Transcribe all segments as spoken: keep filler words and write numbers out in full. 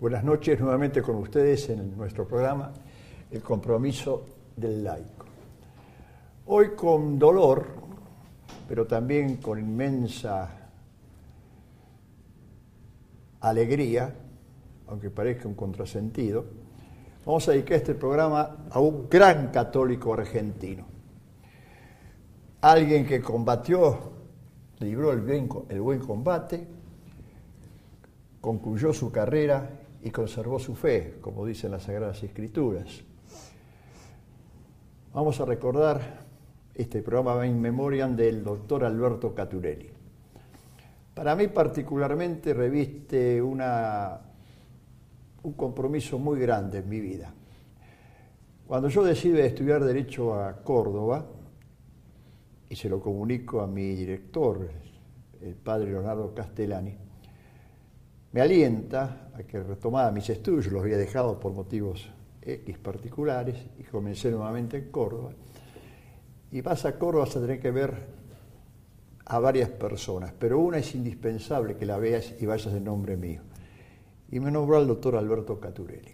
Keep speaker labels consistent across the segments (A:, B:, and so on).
A: Buenas noches nuevamente con ustedes en nuestro programa El Compromiso del Laico. Hoy con dolor, pero también con inmensa alegría, aunque parezca un contrasentido, vamos a dedicar este programa a un gran católico argentino. Alguien que combatió, libró el, bien, el buen combate, concluyó su carrera y conservó su fe, como dicen las Sagradas Escrituras. Vamos a recordar este programa in memoriam del doctor Alberto Caturelli. Para mí particularmente reviste una, un compromiso muy grande en mi vida. Cuando yo decido estudiar Derecho a Córdoba, y se lo comunico a mi director, el padre Leonardo Castellani, me alienta a que retomara mis estudios, los había dejado por motivos X particulares, y comencé nuevamente en Córdoba. Y vas a Córdoba, vas a tener que ver a varias personas, pero una es indispensable que la veas y vayas en nombre mío. Y me nombró al doctor Alberto Caturelli.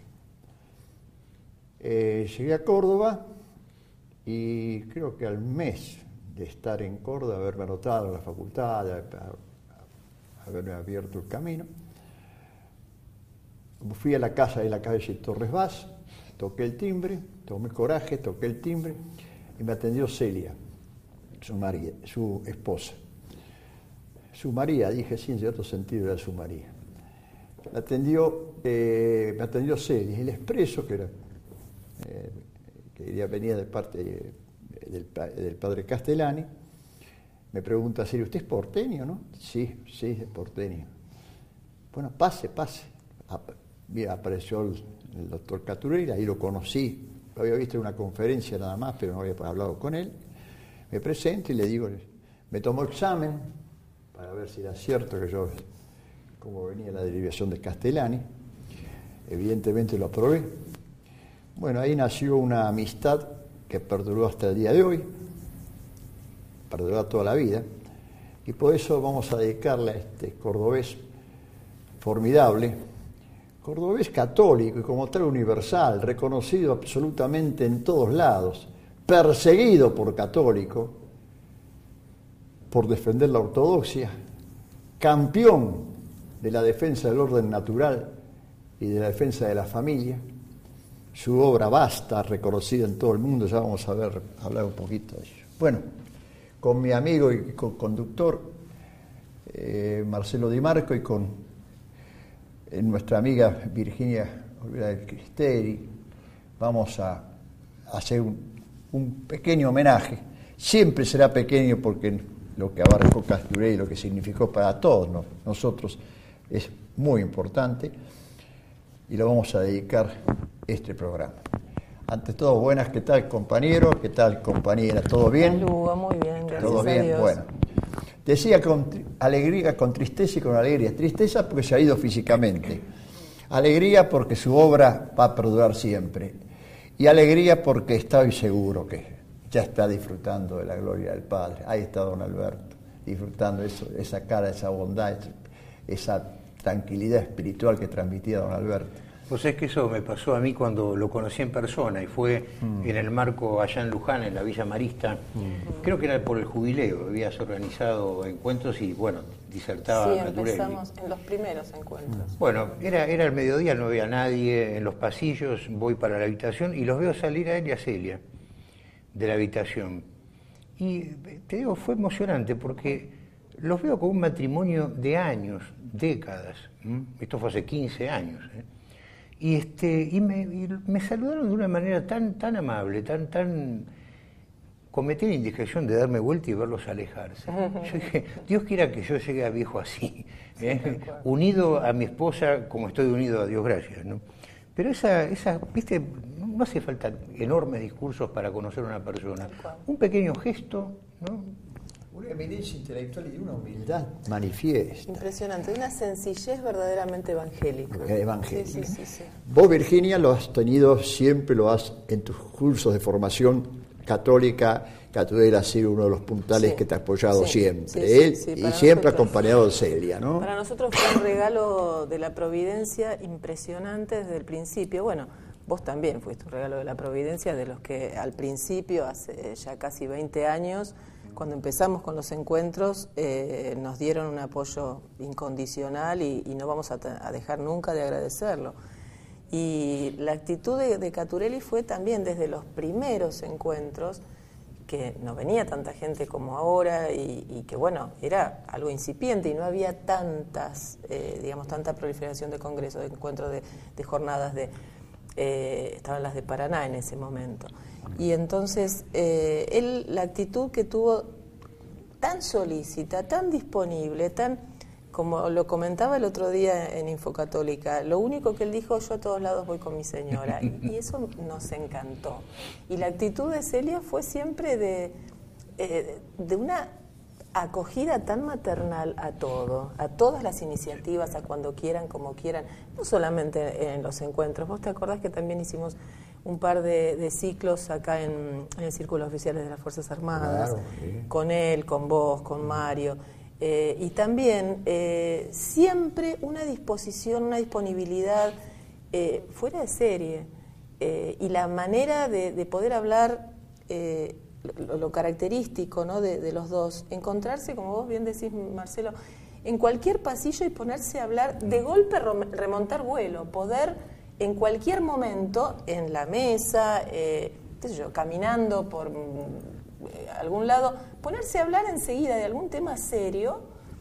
A: Eh, llegué a Córdoba y creo que al mes de estar en Córdoba, haberme anotado en la facultad, haberme abierto el camino, fui a la casa de la calle Torres Vaz, toqué el timbre, tomé coraje, toqué el timbre y me atendió Celia, su, María, su esposa. Su María, dije sí, en cierto sentido era su María. Me atendió, eh, me atendió Celia, el expreso que era, eh, que venía de parte de, del, del padre Castellani, me pregunta Celia, ¿usted es porteño, no? Sí, sí, es porteño. Bueno, pase, pase. Mira, apareció el, el doctor Caturelli, ahí lo conocí, lo había visto en una conferencia nada más, pero no había hablado con él. Me presento y le digo, me tomó examen para ver si era cierto que yo, cómo venía la derivación de Castellani. Evidentemente lo aprobé. Bueno, ahí nació una amistad que perduró hasta el día de hoy, perduró toda la vida, y por eso vamos a dedicarle a este cordobés formidable, cordobés católico y como tal universal, reconocido absolutamente en todos lados, perseguido por católicos, por defender la ortodoxia, campeón de la defensa del orden natural y de la defensa de la familia. Su obra vasta, reconocida en todo el mundo, ya vamos a ver, a hablar un poquito de ello. Bueno, con mi amigo y co-conductor eh, Marcelo Di Marco y con nuestra amiga Virginia Olvera del Cristeri, vamos a hacer un, un pequeño homenaje. Siempre será pequeño porque lo que abarcó Caturelli, lo que significó para todos ¿no? nosotros, es muy importante y lo vamos a dedicar este programa. Ante todo, buenas, ¿qué tal compañero? ¿Qué tal compañera? ¿Todo bien?
B: Saludos, muy bien, gracias
A: ¿Todo bien?
B: a Dios.
A: Bueno. Decía con alegría, con tristeza y con alegría. Tristeza porque se ha ido físicamente. Alegría porque su obra va a perdurar siempre. Y alegría porque estoy seguro que ya está disfrutando de la gloria del Padre. Ahí está don Alberto, disfrutando eso, esa cara, esa bondad, esa tranquilidad espiritual que transmitía don Alberto.
C: Pues es que eso me pasó a mí cuando lo conocí en persona y fue mm. en el marco allá en Luján, en la Villa Marista. Mm. Creo que era por el jubileo, habías organizado encuentros y, bueno, disertaba
B: Sí,
C: Caturelli.
B: empezamos en los primeros encuentros.
C: Bueno, era, era el mediodía, no había nadie en los pasillos, voy para la habitación y los veo salir a él y a Celia de la habitación. Y te digo, fue emocionante porque los veo como un matrimonio de años, décadas. ¿Mm? Esto fue hace quince años, ¿eh? Y, este, y, me, y me saludaron de una manera tan, tan amable, tan, tan... Cometí la indiscreción de darme vuelta y verlos alejarse. Yo dije, Dios quiera que yo llegue a viejo así, ¿eh? unido a mi esposa como estoy unido a Dios gracias, ¿no? Pero esa, esa, viste, no hace falta enormes discursos para conocer a una persona. Un pequeño gesto, ¿no?
A: Una eminencia intelectual y una humildad manifiesta.
B: Impresionante, una sencillez verdaderamente evangélica.
A: Evangélica.
B: Sí, sí, sí, sí.
A: Vos, Virginia, lo has tenido, siempre lo has, en tus cursos de formación, Católica, Caturelli ha sido uno de los puntales
B: Sí,
A: que te ha apoyado
B: sí,
A: siempre,
B: sí, sí,
A: él,
B: sí,
A: y
B: para
A: siempre
B: nosotros-
A: acompañado de Celia, ¿no?
B: Para nosotros fue un regalo de la Providencia impresionante desde el principio. Bueno, vos también fuiste un regalo de la Providencia, de los que al principio, hace ya casi veinte años, cuando empezamos con los encuentros, eh, nos dieron un apoyo incondicional y, y no vamos a, a dejar nunca de agradecerlo. Y la actitud de, de Caturelli fue también desde los primeros encuentros, que no venía tanta gente como ahora y, y que, bueno, era algo incipiente y no había tantas, eh, digamos, tanta proliferación de congresos, de encuentros, de, de jornadas, de eh, estaban las de Paraná en ese momento. Y entonces, eh, él, la actitud que tuvo tan solícita, tan disponible, tan, como lo comentaba el otro día en Infocatólica, lo único que él dijo, yo a todos lados voy con mi señora, y, y eso nos encantó. Y la actitud de Celia fue siempre de, eh, de una acogida tan maternal a todo, a todas las iniciativas, a cuando quieran, como quieran, no solamente en los encuentros. Vos te acordás que también hicimos un par de, de ciclos acá en, en el Círculo Oficiales de las Fuerzas Armadas,
A: Claro, sí.
B: con él, con vos, con Mario, eh, y también eh, siempre una disposición, una disponibilidad eh, fuera de serie, eh, y la manera de, de poder hablar, eh, lo, lo característico, ¿no?, de, de los dos, encontrarse, como vos bien decís, Marcelo, en cualquier pasillo y ponerse a hablar, de golpe remontar vuelo, poder en cualquier momento, en la mesa, eh, qué sé yo, caminando por eh, algún lado, ponerse a hablar enseguida de algún tema serio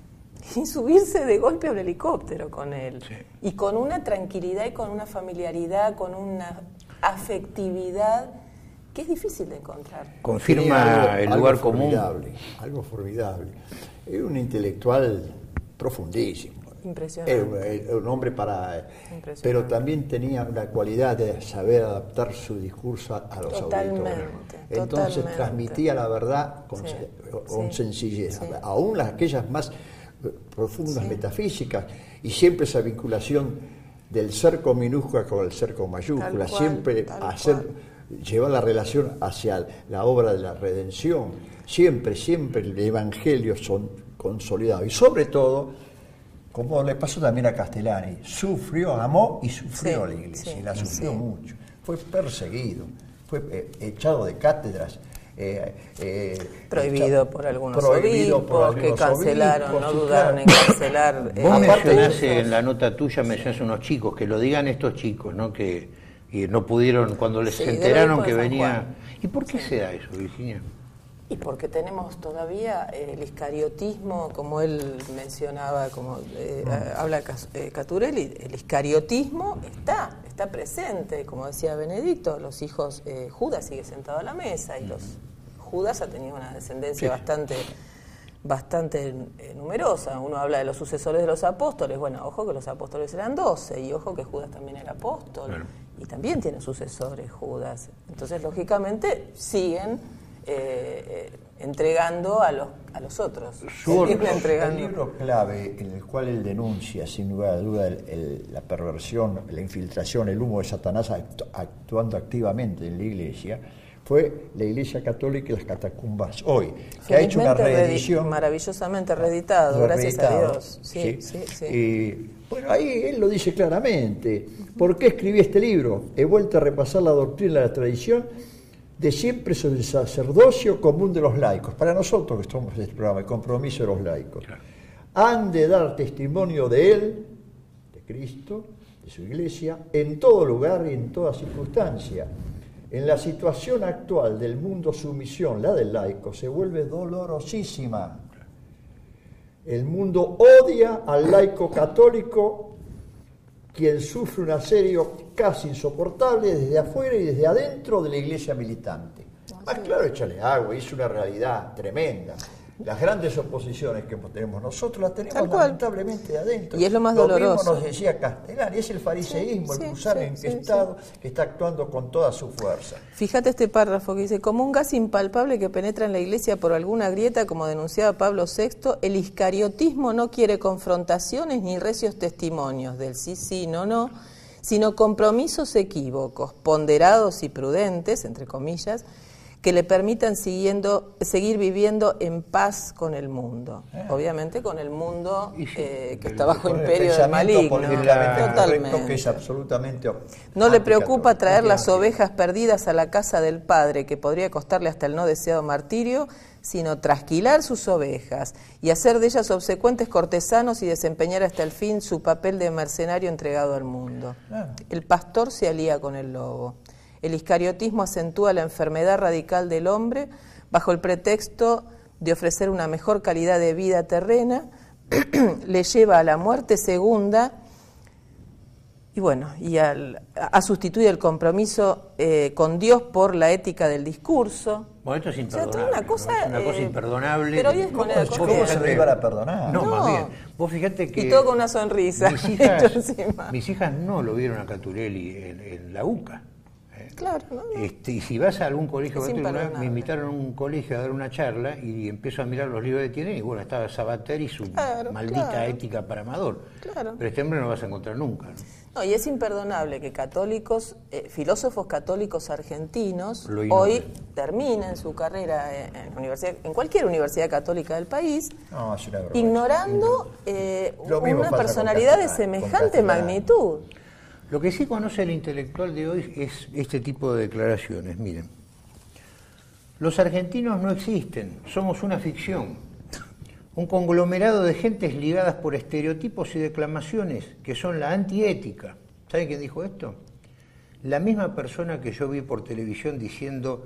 B: y subirse de golpe a un helicóptero con él.
C: Sí.
B: Y con una tranquilidad y con una familiaridad, con una afectividad que es difícil de encontrar.
C: Confirma
A: Tenía
C: el
A: algo
C: lugar común.
A: formidable, algo formidable. Era un intelectual profundísimo.
B: Impresionante.
A: Era un, era un hombre para...
B: Impresionante.
A: Pero también tenía la cualidad de saber adaptar su discurso a, a los
B: Totalmente,
A: auditores. Entonces
B: totalmente.
A: transmitía la verdad con,
B: Sí,
A: con
B: sí,
A: sencillez,
B: sí.
A: aún las, aquellas más eh, profundas
B: Sí.
A: metafísicas, y siempre esa vinculación del ser con minúscula con el ser con mayúscula,
B: Tal cual,
A: siempre
B: tal
A: hacer...
B: cual.
A: llevar la relación hacia la obra de la redención, siempre, siempre el evangelio son consolidado, y sobre todo, como le pasó también a Castellani, sufrió, amó y sufrió
B: Sí,
A: la iglesia,
B: sí,
A: y la sufrió
B: sí.
A: mucho, fue perseguido, fue eh, echado de cátedras, eh, eh,
B: Prohibido
A: echado-
B: por algunos
A: prohibido
B: obispos,
A: por
B: que
A: algunos
B: cancelaron,
A: obispos,
B: no
A: sí,
B: dudaron
A: claro.
B: en cancelar. eh,
C: Vos
A: Aparte
C: mencionás
A: de-
C: en la nota tuya, mencionás unos chicos, que lo digan estos chicos, ¿no? Que y no pudieron, cuando les
B: Sí, del
C: enteraron
B: obispo de
C: que
B: San
C: venía...
B: Juan.
C: ¿Y por qué se da eso, Virginia?
B: Y porque tenemos todavía eh, el iscariotismo, como él mencionaba, como eh, habla Cas- eh, Caturelli, el iscariotismo está, está presente, como decía Benedicto, los hijos, eh, Judas sigue sentado a la mesa y los Judas ha tenido una descendencia
C: Sí.
B: bastante bastante eh, numerosa. Uno habla de los sucesores de los apóstoles, bueno, ojo que los apóstoles eran doce y ojo que Judas también era apóstol,
C: Claro.
B: y también tiene sucesores Judas. Entonces, lógicamente, siguen eh, eh, entregando a los, a los otros.
C: Su-
B: Siguen
A: El
B: entregando.
A: libro clave en el cual él denuncia, sin lugar a duda, el- el- la perversión, la infiltración, el humo de Satanás actu- actuando activamente en la Iglesia, fue la Iglesia Católica y las catacumbas hoy, que ha hecho una
B: Felizmente
A: reedición.
B: reedi- maravillosamente reeditado, gracias a
A: reeditado,
B: Dios. Sí, sí, sí.
A: Y, bueno, ahí él lo dice claramente. ¿Por qué escribí este libro? He vuelto a repasar la doctrina y la tradición de siempre sobre el sacerdocio común de los laicos. Para nosotros que estamos en este programa, el compromiso de los laicos.
C: Claro.
A: Han de dar testimonio de Él, de Cristo, de su Iglesia, en todo lugar y en toda circunstancia. En la situación actual del mundo, su misión, la del laico, se vuelve dolorosísima. El mundo odia al laico católico, quien sufre un asedio casi insoportable desde afuera y desde adentro de la iglesia militante. Más claro, échale agua, es una realidad tremenda. Las grandes oposiciones que tenemos nosotros las tenemos
B: Tal cual.
A: lamentablemente de adentro.
B: Y es lo más
A: mismo
B: doloroso.
A: nos decía Castellani, es el fariseísmo,
B: Sí,
A: el
B: sí,
A: cruzar
B: sí,
A: en
B: sí,
A: Estado que está actuando con toda su fuerza.
B: Fíjate este párrafo que dice, como un gas impalpable que penetra en la iglesia por alguna grieta, como denunciaba Pablo sexto, el iscariotismo no quiere confrontaciones ni recios testimonios del sí, sí, no, no, sino compromisos equívocos, ponderados y prudentes, entre comillas, que le permitan siguiendo, seguir viviendo en paz con el mundo. Eh. Obviamente con el mundo sí, eh, que está bajo imperio del maligno.
A: Totalmente. Que es absolutamente
B: no le preocupa traer las ovejas perdidas a la casa del padre, que podría costarle hasta el no deseado martirio, sino trasquilar sus ovejas y hacer de ellas obsecuentes cortesanos y desempeñar hasta el fin su papel de mercenario entregado al mundo. Ah. El pastor se alía con el lobo. El iscariotismo acentúa la enfermedad radical del hombre bajo el pretexto de ofrecer una mejor calidad de vida terrena, le lleva a la muerte segunda y bueno, y al, ha sustituido el compromiso eh, con Dios por la ética del discurso.
C: Bueno, esto es imperdonable.
B: O sea, una cosa,
C: ¿no? Es una cosa
B: eh,
C: imperdonable.
B: Pero hoy es con el
A: ¿Cómo se le iba a perdonar?
C: No, no, más bien. Vos fíjate que...
B: Y todo con una sonrisa.
C: Mis hijas, mis hijas no lo vieron a Caturelli en, en la UCA.
B: Claro, ¿no?
C: Este, y si vas a algún colegio, me invitaron a un colegio a dar una charla y empiezo a mirar los libros de Tienen y bueno, estaba Sabater y su claro, maldita claro. ética para Amador. Claro. Pero este hombre no lo vas a encontrar nunca, ¿no?
B: No, y es imperdonable que católicos, eh, filósofos católicos argentinos hoy terminen su carrera en, en, universidad, en cualquier universidad católica del país, no, ignorando eh, una personalidad de semejante magnitud.
C: Lo que sí conoce el intelectual de hoy es este tipo de declaraciones. Miren, los argentinos no existen, somos una ficción, un conglomerado de gentes ligadas por estereotipos y declamaciones que son la antiética. ¿Saben quién dijo esto? La misma persona que yo vi por televisión diciendo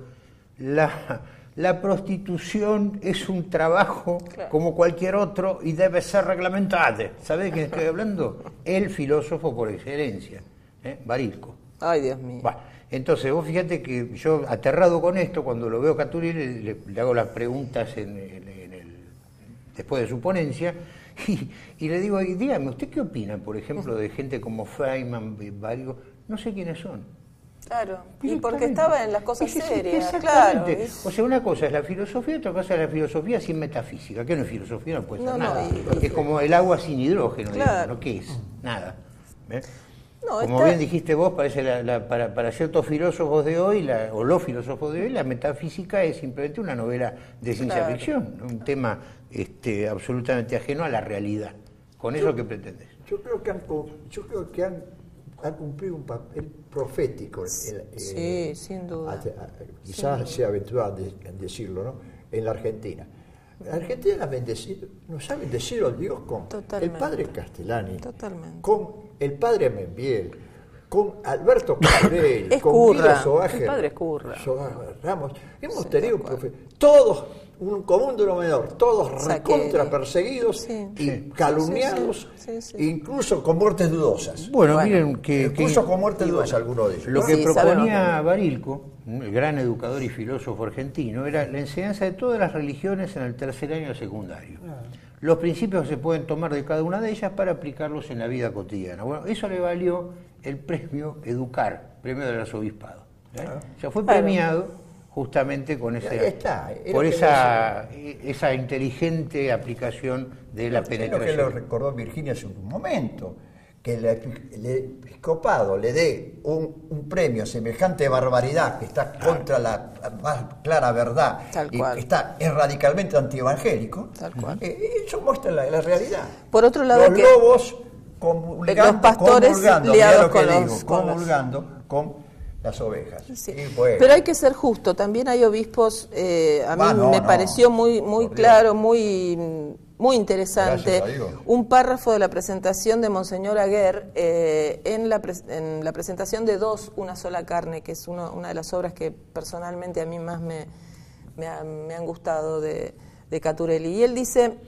C: la, la prostitución es un trabajo claro. como cualquier otro y debe ser reglamentado. ¿Sabe de quién estoy hablando? El filósofo por excelencia. ¿Eh? Barilco.
B: Ay, Dios mío.
C: Bueno, entonces, vos fíjate que yo, aterrado con esto, cuando lo veo a Caturelli, le, le hago las preguntas en, en, en el, después de su ponencia, y, y le digo, dígame, ¿usted qué opina, por ejemplo, de gente como Feynman, Barilco? No sé quiénes son.
B: Claro, y porque estaba en las cosas
C: es,
B: serias,
C: exactamente.
B: Claro.
C: O sea, una cosa es la filosofía, otra cosa es la filosofía sin metafísica. ¿Qué no es filosofía? No puede ser no, nada. No, y, es como el agua sin hidrógeno, claro. digamos, ¿no? ¿Qué es? Nada. ¿Ves? No, Como está... bien dijiste vos, parece la, la, para, para ciertos filósofos de hoy, la, o los filósofos de hoy, la metafísica es simplemente una novela de ciencia claro. ficción, un tema este, absolutamente ajeno a la realidad. ¿Con yo, eso qué pretendes?
A: Yo creo que han, yo creo que han, han cumplido un papel profético. El, el,
B: sí,
A: eh,
B: sin duda.
A: A, a, quizás sin sea aventurado en decirlo, ¿no? En la Argentina. La Argentina ha bendecido, nos ha bendecido al Dios con Totalmente. el padre Castellani, Totalmente. con el padre Membiel, con Alberto Caturelli, con Guido Soager,
B: el padre Curra.
A: Ramos. Hemos sí, tenido profe, todos, un común denominador, todos recontra perseguidos sí. y calumniados, sí, sí. Sí, sí. incluso con muertes dudosas.
C: Bueno, bueno miren que...
A: Incluso
C: que,
A: con muertes dudosas bueno, algunos de ellos.
C: Lo que sí, proponía Barilco, el gran educador y filósofo argentino, era la enseñanza de todas las religiones en el tercer año del secundario. Ah. Los principios se pueden tomar de cada una de ellas para aplicarlos en la vida cotidiana. Bueno, eso le valió el premio Educar, premio del arzobispado. ¿eh? Ah. O sea, fue premiado justamente con ese, está, por esa, esa inteligente aplicación de la penetración.
A: Es lo que lo recordó Virginia hace un momento. Que el, el episcopado le dé un, un premio a semejante barbaridad que está contra la más clara verdad Tal y cual. que está es radicalmente antievangélico, Tal cual. Eh, eso muestra la, la realidad.
B: Por otro lado,
A: los
B: que
A: lobos comulgando,
B: los pastores
A: comulgando,
B: liados con,
A: digo,
B: los, con
A: comulgando los... con las ovejas.
B: Sí. Bueno. Pero hay que ser justo, también hay obispos, eh, a mí ah, no, me no. pareció muy, muy claro, muy... muy interesante, un párrafo de la presentación de Monseñor Aguer eh, en, la pre- en la presentación de Dos, una sola carne, que es uno, una de las obras que personalmente a mí más me, me, ha, me han gustado de, de Caturelli. Y él dice,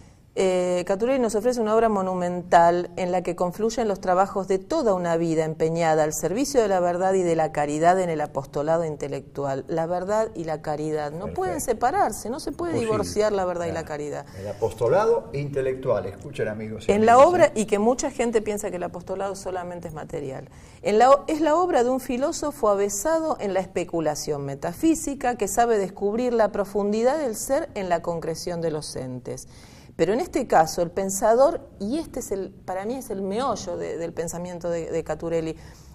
B: eh, Caturelli nos ofrece una obra monumental en la que confluyen los trabajos de toda una vida empeñada al servicio de la verdad y de la caridad en el apostolado intelectual. La verdad y la caridad no Perfecto. pueden separarse, no se puede Posible. divorciar la verdad claro. y la caridad.
A: El apostolado intelectual, escuchen amigos.
B: En amigos, la obra, ¿sí? y que mucha gente piensa que el apostolado solamente es material, en la, es la obra de un filósofo avesado en la especulación metafísica que sabe descubrir la profundidad del ser en la concreción de los entes. Pero en este caso, el pensador, y este es el, para mí es el meollo de, del pensamiento de, de Caturelli,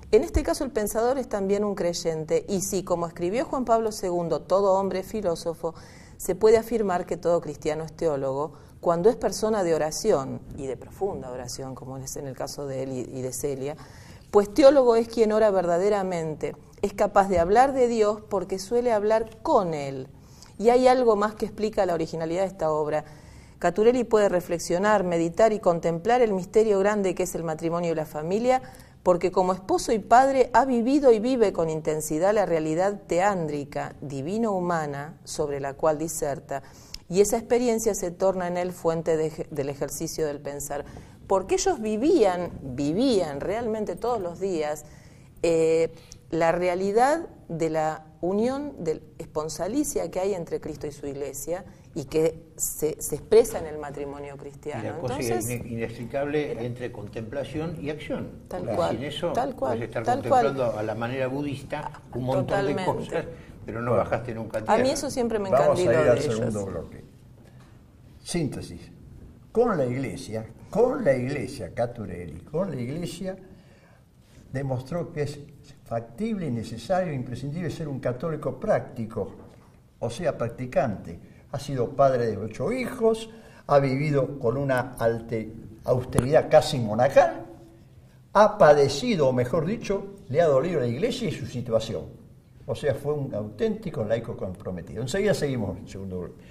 B: En este caso el pensador es también un creyente y si, como escribió Juan Pablo segundo, todo hombre es filósofo, se puede afirmar que todo cristiano es teólogo cuando es persona de oración y de profunda oración, como es en el caso de él y de Celia, pues teólogo es quien ora verdaderamente, es capaz de hablar de Dios porque suele hablar con Él. Y hay algo más que explica la originalidad de esta obra. Caturelli puede reflexionar, meditar y contemplar el misterio grande que es el matrimonio y la familia, porque como esposo y padre ha vivido y vive con intensidad la realidad teándrica, divino-humana, sobre la cual diserta, y esa experiencia se torna en él fuente de, del ejercicio del pensar. Porque ellos vivían, vivían realmente todos los días eh, la realidad de la unión del esponsalicia que hay entre Cristo y su Iglesia y que se, se expresa en el matrimonio cristiano.
C: Y la cosa Entonces, es inextricable era, entre contemplación y acción.
B: Tal cual.
C: Sin eso
B: tal cual,
C: puedes estar
B: tal
C: contemplando
B: cual.
C: a la manera budista un montón
B: Totalmente.
C: de cosas, pero no bajaste nunca a tierra.
B: A mí eso siempre me
A: encandiló
B: de ellos.
A: Vamos a ir al segundo bloque. Síntesis. Con la Iglesia, con la Iglesia, Caturelli, con la Iglesia demostró que es factible y necesario e imprescindible ser un católico práctico, o sea, practicante. Ha sido padre de ocho hijos, ha vivido con una alte, austeridad casi monacal, ha padecido, o mejor dicho, le ha dolido la Iglesia y su situación. O sea, fue un auténtico laico comprometido. Enseguida seguimos el segundo bloque.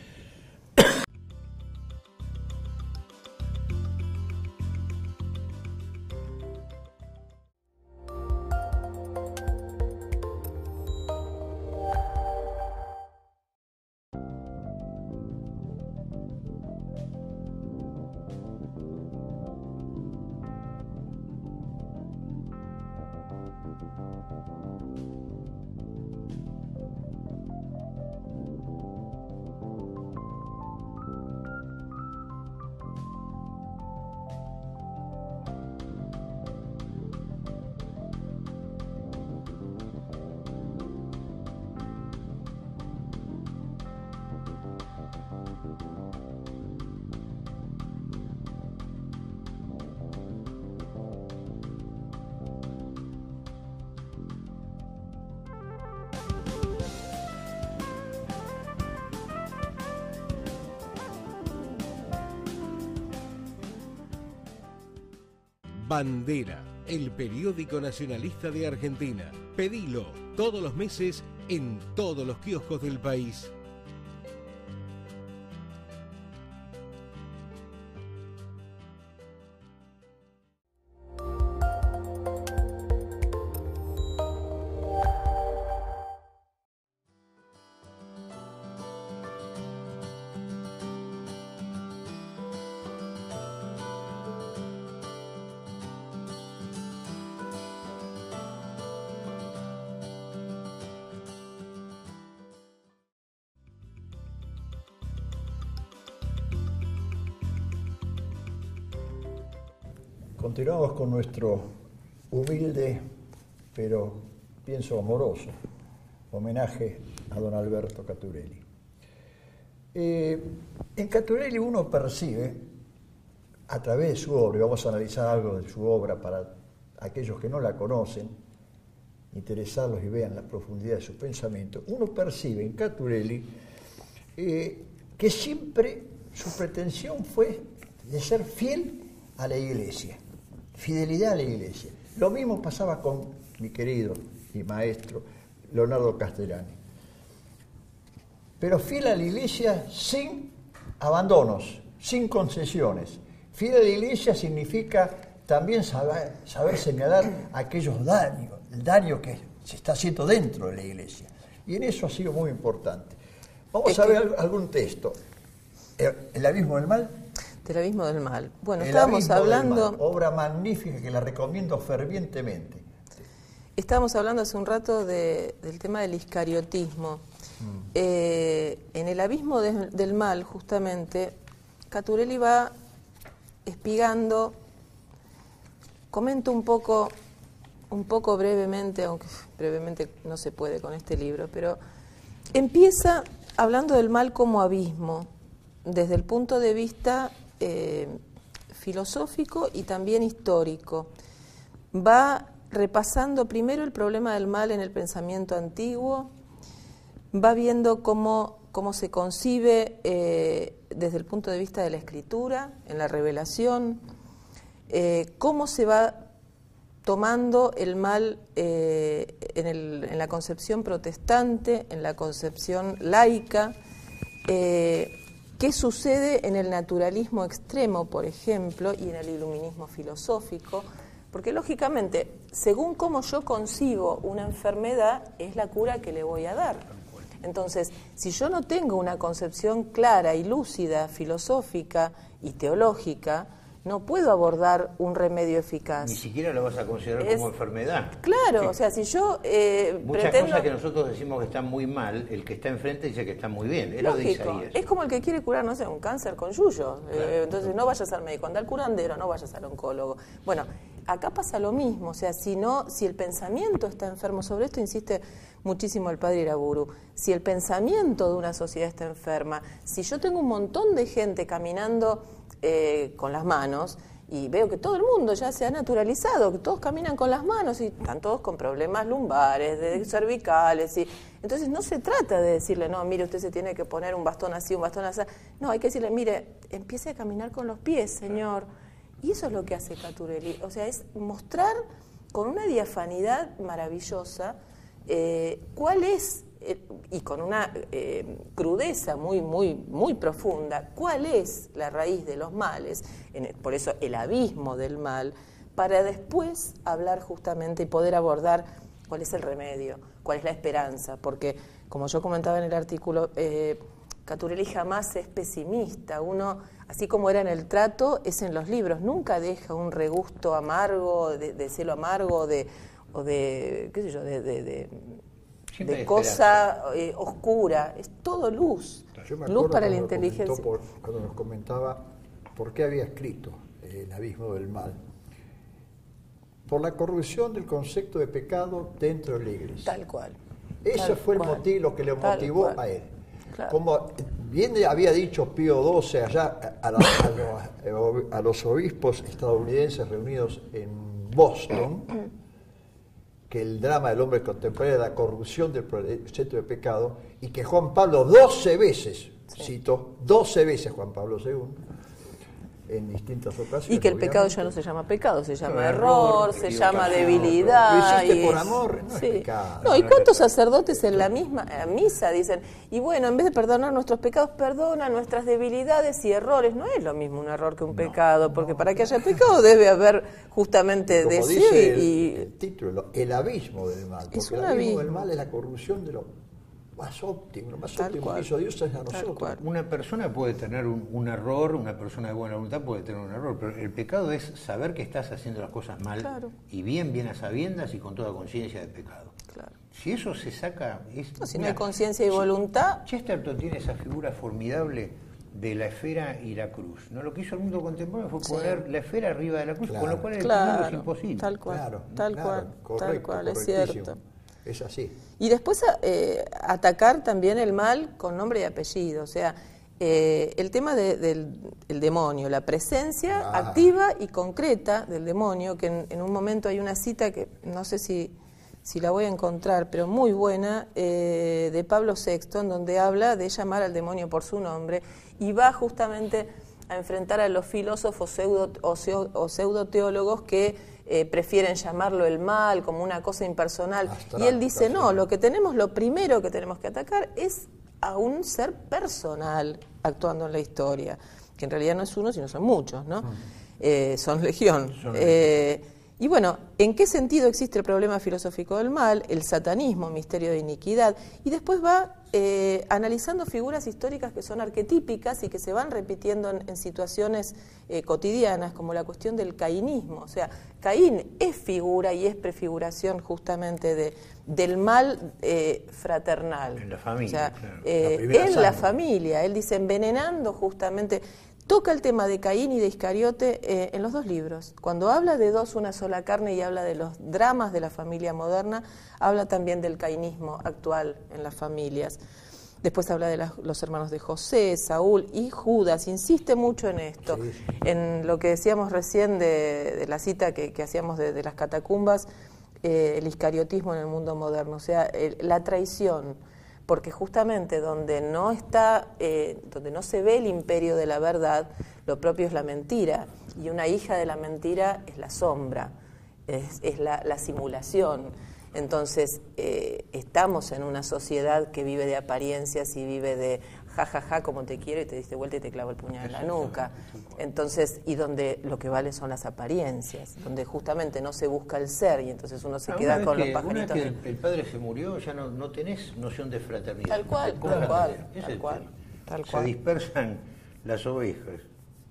D: Bandera, el periódico nacionalista de Argentina. Pedilo todos los meses en todos los kioscos del país. Continuamos con nuestro humilde, pero pienso amoroso, homenaje a don Alberto Caturelli. Eh, en Caturelli uno percibe, a través de su obra, y vamos a analizar algo de su obra para aquellos que no la conocen, interesarlos y vean la profundidad de su pensamiento, uno percibe en Caturelli eh, que siempre su pretensión fue de ser fiel a la Iglesia. Fidelidad a la Iglesia. Lo mismo pasaba con mi querido y maestro Leonardo Castellani. Pero fiel a la Iglesia sin abandonos, sin concesiones. Fiel a la Iglesia significa también saber, saber señalar aquellos daños, el daño que se está haciendo dentro de la Iglesia. Y en eso ha sido muy importante. Vamos es a ver que... algún texto. ¿El abismo del mal?
B: Del abismo del mal. Bueno,
A: El
B: estábamos hablando...
A: Obra magnífica que la recomiendo fervientemente.
B: Estábamos hablando hace un rato de, del tema del iscariotismo. Mm. Eh, en el abismo de, del mal, justamente, Caturelli va espigando, comento un poco, un poco brevemente, aunque brevemente no se puede con este libro, pero empieza hablando del mal como abismo, desde el punto de vista eh, filosófico y también histórico. Va repasando primero el problema del mal en el pensamiento antiguo, va viendo cómo, cómo se concibe eh, desde el punto de vista de la escritura, en la revelación, eh, cómo se va tomando el mal eh, en, el, en la concepción protestante, en la concepción laica, eh, qué sucede en el naturalismo extremo, por ejemplo, y en el iluminismo filosófico, porque lógicamente, según cómo yo concibo una enfermedad, es la cura que le voy a dar. Entonces, si yo no tengo una concepción clara y lúcida, filosófica y teológica, no puedo abordar un remedio eficaz.
C: Ni siquiera lo vas a considerar
B: es,
C: como enfermedad.
B: Claro, o sea, si yo eh,
C: Muchas
B: pretendo...
C: cosas que nosotros decimos que están muy mal, el que está enfrente dice que está muy bien. Es lo de Isaías.
B: Es como el que quiere curar, no sé, un cáncer con yuyo. Claro. Eh, entonces no vayas al médico, anda al curandero, no vayas al oncólogo. Bueno, acá pasa lo mismo, o sea, si no, si el pensamiento está enfermo, sobre esto insiste muchísimo el padre Iraburu, si el pensamiento de una sociedad está enferma, si yo tengo un montón de gente caminando eh, con las manos, y veo que todo el mundo ya se ha naturalizado, que todos caminan con las manos y están todos con problemas lumbares, de cervicales. Y entonces no se trata de decirle, no, mire, usted se tiene que poner un bastón así, un bastón así. No, hay que decirle, mire, empiece a caminar con los pies, señor. Y eso es lo que hace Caturelli. O sea, es mostrar con una diafanidad maravillosa eh, cuál es, eh, y con una eh, crudeza muy, muy, muy profunda, cuál es la raíz de los males, en el, por eso el abismo del mal, para después hablar justamente y poder abordar cuál es el remedio, cuál es la esperanza, porque como yo comentaba en el artículo, eh, Caturelli jamás es pesimista, uno, así como era en el trato, es en los libros, nunca deja un regusto amargo, de, de celo amargo, de, o de, qué sé yo, de... de, de de cosa eh, oscura, es todo luz, luz para la inteligencia.
D: Por, cuando nos comentaba por qué había escrito El abismo del mal, por la corrupción del concepto de pecado dentro de la iglesia.
B: Tal cual.
D: Eso
B: tal
D: fue
B: cual,
D: el motivo, lo que le motivó a él.
B: Claro.
D: Como bien había dicho Pío doce allá a, la, a, los, a los obispos estadounidenses reunidos en Boston, que el drama del hombre contemporáneo es la corrupción del concepto de pecado, y que Juan Pablo doce veces, sí. cito, doce veces Juan Pablo segundo, en distintas ocasiones.
B: Y que el pecado ya no se llama pecado, se llama error, error se llama debilidad.
D: Lo hiciste
B: y
D: por
B: es,
D: amor, no
B: sí.
D: es pecado.
B: No, ¿y cuántos sacerdotes en la misma misa dicen, y bueno, en vez de perdonar nuestros pecados, perdona nuestras debilidades y errores? No es lo mismo un error que un no, pecado, porque no, para que haya pecado debe haber justamente
D: como
B: deseo
D: dice el,
B: y...
D: el título, el abismo del mal. Porque
B: es un
D: el abismo,
B: abismo
D: del mal es la corrupción de lo más óptimo, lo más
B: Tal
D: óptimo
B: cual.
D: que hizo Dios es a nosotros.
B: cual.
C: Una persona puede tener un, un error, una persona de buena voluntad puede tener un error, pero el pecado es saber que estás haciendo las cosas mal,
B: Claro.
C: y bien, bien a sabiendas y con toda conciencia de pecado.
B: Claro.
C: Si eso se saca... Es,
B: No, si no
C: mira,
B: hay conciencia y voluntad...
C: Chesterton tiene esa figura formidable de la esfera y la cruz, ¿no? Lo que hizo el mundo contemporáneo fue
B: Sí.
C: poner la esfera arriba de la cruz,
D: Claro.
C: con lo cual el
B: Claro,
C: mundo es imposible.
B: tal cual,
D: Claro,
B: tal
D: claro,
B: cual,
D: correcto,
B: tal cual, es
D: correctísimo.
B: cierto.
D: Es así.
B: Y después eh, atacar también el mal con nombre y apellido, o sea, eh, el tema de, del el demonio, la presencia
D: Ah.
B: activa y concreta del demonio, que en, en un momento hay una cita que no sé si, si la voy a encontrar, pero muy buena, eh, de Pablo sexto, en donde habla de llamar al demonio por su nombre y va justamente a enfrentar a los filósofos pseudo, o, pseudo, o pseudoteólogos que eh, prefieren llamarlo el mal como una cosa impersonal.
D: Abstracto,
B: Y él dice,
D: sí.
B: no, lo que tenemos, lo primero que tenemos que atacar es a un ser personal actuando en la historia, que en realidad no es uno, sino son muchos, ¿no? Mm. Eh, son legión.
C: Son
B: eh, legión. Y bueno, ¿en qué sentido existe el problema filosófico del mal, el satanismo, misterio de iniquidad? Y después va eh, analizando figuras históricas que son arquetípicas y que se van repitiendo en, en situaciones eh, cotidianas, como la cuestión del cainismo. O sea, Caín es figura y es prefiguración justamente de, del mal eh, fraternal.
C: En la familia,
B: o sea,
C: claro.
B: eh,
D: La
B: en
D: sangre.
B: la familia. Él dice, envenenando justamente... Toca el tema de Caín y de Iscariote eh, en los dos libros. Cuando habla de dos, una sola carne y habla de los dramas de la familia moderna, habla también del cainismo actual en las familias. Después habla de las, los hermanos de José, Saúl y Judas. Insiste mucho en esto.
D: Sí, sí.
B: En lo que decíamos recién de, de la cita que, que hacíamos de, de las catacumbas, eh, el iscariotismo en el mundo moderno, o sea, el, la traición, porque justamente donde no está, eh, donde no se ve el imperio de la verdad, lo propio es la mentira, y una hija de la mentira es la sombra, es, es la, la simulación. Entonces, eh, estamos en una sociedad que vive de apariencias y vive de ja, ja, ja, como te quiero, y te diste vuelta y te clavo el puñal en la nuca. Entonces, y donde lo que vale son las apariencias, donde justamente no se busca el ser, y entonces uno se queda con
C: que,
B: los pajaritos.
C: Una vez que el, el padre se murió, ya no, no tenés noción de fraternidad.
B: Tal cual,
C: No
B: tal cual,
C: es
B: tal
C: el
B: cual,
C: tema.
B: tal
C: Se
B: cual.
C: dispersan las ovejas.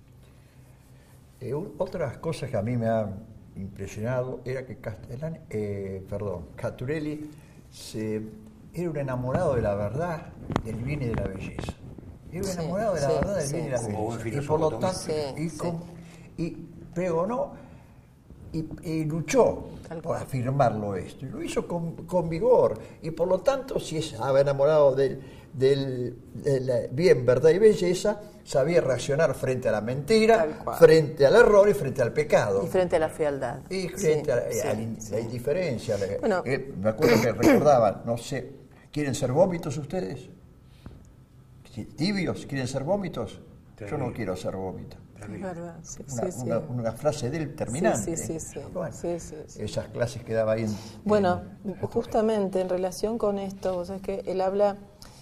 D: Eh, u- otras cosas que a mí me han impresionado era que Castellani, eh, perdón, Caturelli se, era un enamorado de la verdad, del bien y de la belleza. Era un
B: Sí,
D: enamorado de la
B: sí,
D: verdad, del
B: sí,
D: bien y de la
C: sí. Como buen
D: belleza. Y
C: filósofo
D: por lo
C: también.
D: tanto,
B: Sí,
D: y,
B: sí.
D: con- y pregonó y, y luchó
B: Tal
D: por
B: cual.
D: afirmarlo esto. Y lo hizo con, con vigor. Y por lo tanto, si estaba enamorado del, del, del bien, verdad y belleza, sabía reaccionar frente a la mentira,
B: Tal cual.
D: frente al error y frente al pecado.
B: Y frente a la fealdad.
D: Y frente
B: Sí,
D: a, la-
B: sí,
D: a la in-
B: sí.
D: la indiferencia. la-
B: Bueno.
D: eh, me acuerdo que recordaban, no sé, ¿quieren ser vómitos ustedes? Sí, ¿Tibios? ¿Quieren ser vómitos? Yo no quiero ser vómito.
B: Es verdad, sí,
D: Una,
B: sí, sí.
D: una- una frase del terminante.
B: Sí, sí, sí, sí.
D: Bueno,
B: Sí, sí, sí.
D: esas clases que daba ahí en...
B: Bueno,
D: en-
B: justamente en relación con esto, vos sabés que él habla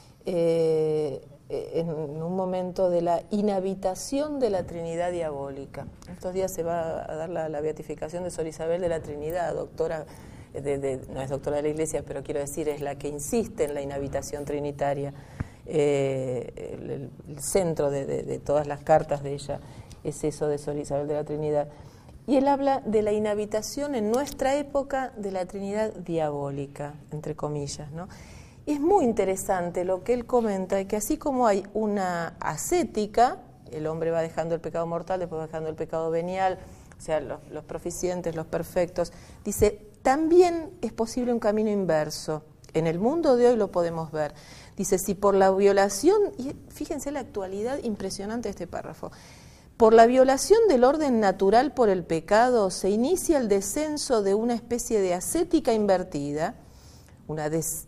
B: eh, en un momento de la inhabitación de la Trinidad diabólica. Estos días se va a dar la, la beatificación de Sor Isabel de la Trinidad, doctora, de, de- no es doctora de la Iglesia, pero quiero decir, es la que insiste en la inhabitación trinitaria. Eh, el, el- el centro de, de- de todas las cartas de ella es eso de Sor Isabel de la Trinidad. Y él habla de la inhabitación en nuestra época de la Trinidad diabólica, entre comillas, ¿no? Y es muy interesante lo que él comenta, que así como hay una ascética, el hombre va dejando el pecado mortal, después va dejando el pecado venial, o sea, los, los proficientes, los perfectos, dice, también es posible un camino inverso. En el mundo de hoy lo podemos ver. Dice, si por la violación, y fíjense la actualidad impresionante de este párrafo, por la violación del orden natural por el pecado se inicia el descenso de una especie de ascética invertida, una des,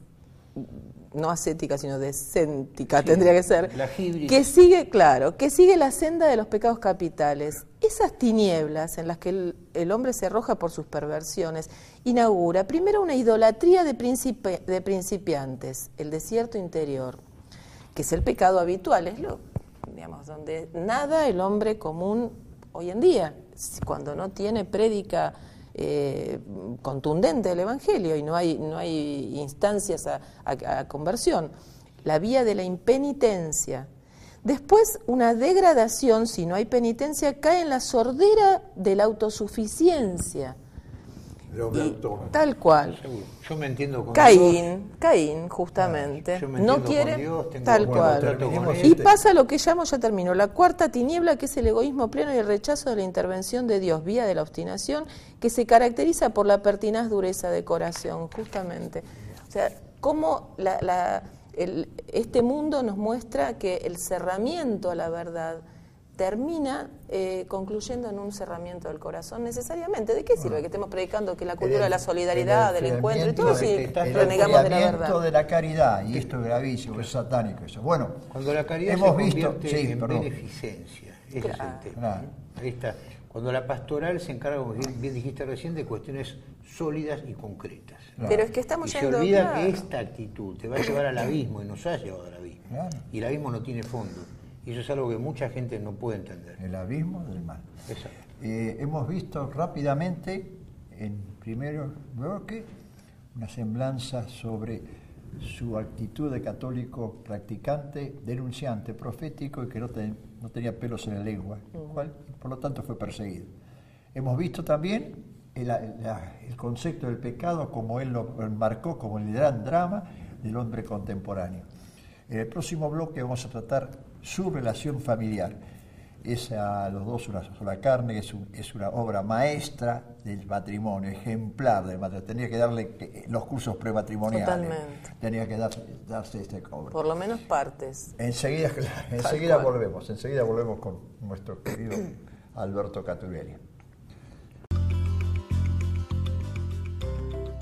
B: no ascética sino descéntica
C: Sí,
B: tendría que ser,
C: la hibris.
B: que sigue, claro, que sigue la senda de los pecados capitales. Esas tinieblas en las que el, el hombre se arroja por sus perversiones inaugura primero una idolatría de, principi- de principiantes, el desierto interior, que es el pecado habitual, es lo, digamos, donde nada el hombre común hoy en día, cuando no tiene prédica eh, contundente del Evangelio y no hay, no hay instancias a, a, a conversión, la vía de la impenitencia. Después, una degradación, si no hay penitencia, cae en la sordera de la autosuficiencia.
A: El hombre
B: Y
A: autónomo.
B: tal cual.
C: Seguro. Yo me entiendo con Dios.
B: Caín, Caín, justamente,
C: Yo me
B: no
C: entiendo
B: quiere,
C: con Dios, tengo
B: tal
C: buen
B: cual.
C: trato con
D: terminemos
C: él.
B: Y
D: este-
B: pasa lo que llamo, ya terminó, la cuarta tiniebla, que es el egoísmo pleno y el rechazo de la intervención de Dios, vía de la obstinación, que se caracteriza por la pertinaz dureza de corazón, justamente. O sea, cómo la, la, el, este mundo nos muestra que el cerramiento a la verdad termina eh, concluyendo en un cerramiento del corazón necesariamente. ¿De qué sirve que estemos predicando que la cultura de la solidaridad, del encuentro y todo, si
C: el
B: renegamos de la
D: enfriamiento
B: verdad?
D: de la caridad, y esto es gravísimo, es satánico eso. Bueno,
C: Cuando la caridad
D: hemos
C: se
D: visto,
C: convierte
D: sí,
C: en
D: perdón.
C: beneficencia, ese
B: Claro.
C: es el tema.
D: Claro.
C: Ahí está. Cuando la pastoral se encarga, como bien bien dijiste recién, de cuestiones sólidas y concretas.
B: Pero es que estamos
C: Y se
B: yendo...
C: olvida
B: claro.
C: que esta actitud te va a llevar al abismo y nos ha llevado al abismo.
D: Claro.
C: Y el abismo no tiene fondo. Y eso es algo que mucha gente no puede entender.
D: El abismo del mal.
C: Exacto.
D: Eh, hemos visto rápidamente, en primer bloque, una semblanza sobre su actitud de católico practicante, denunciante, profético y que no, ten- no tenía pelos en la lengua, cual, por lo tanto fue perseguido. Hemos visto también el, la- el concepto del pecado como él lo enmarcó como el gran drama del hombre contemporáneo. En el próximo bloque vamos a tratar su relación familiar. Es a los dos una sola carne, es, un- es una obra maestra del matrimonio, ejemplar del matrimonio. Tenía que darle eh, los cursos prematrimoniales.
B: Totalmente.
D: Tenía que dar- darse este obra.
B: Por lo menos partes.
D: Enseguida, enseguida
B: cual.
D: volvemos, enseguida volvemos con nuestro querido Alberto Caturelli.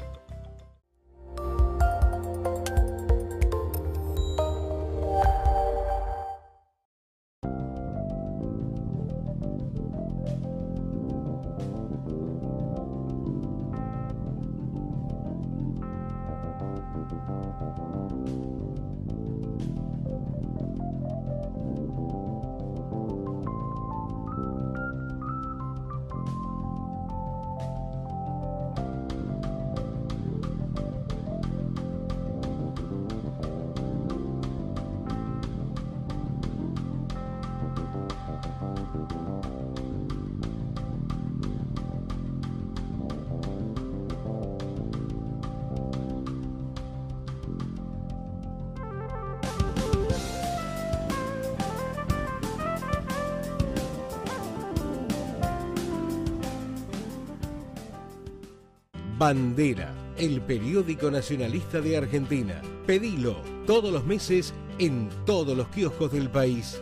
E: Bandera, el periódico nacionalista de Argentina. Pedilo todos los meses en todos los kioscos del país.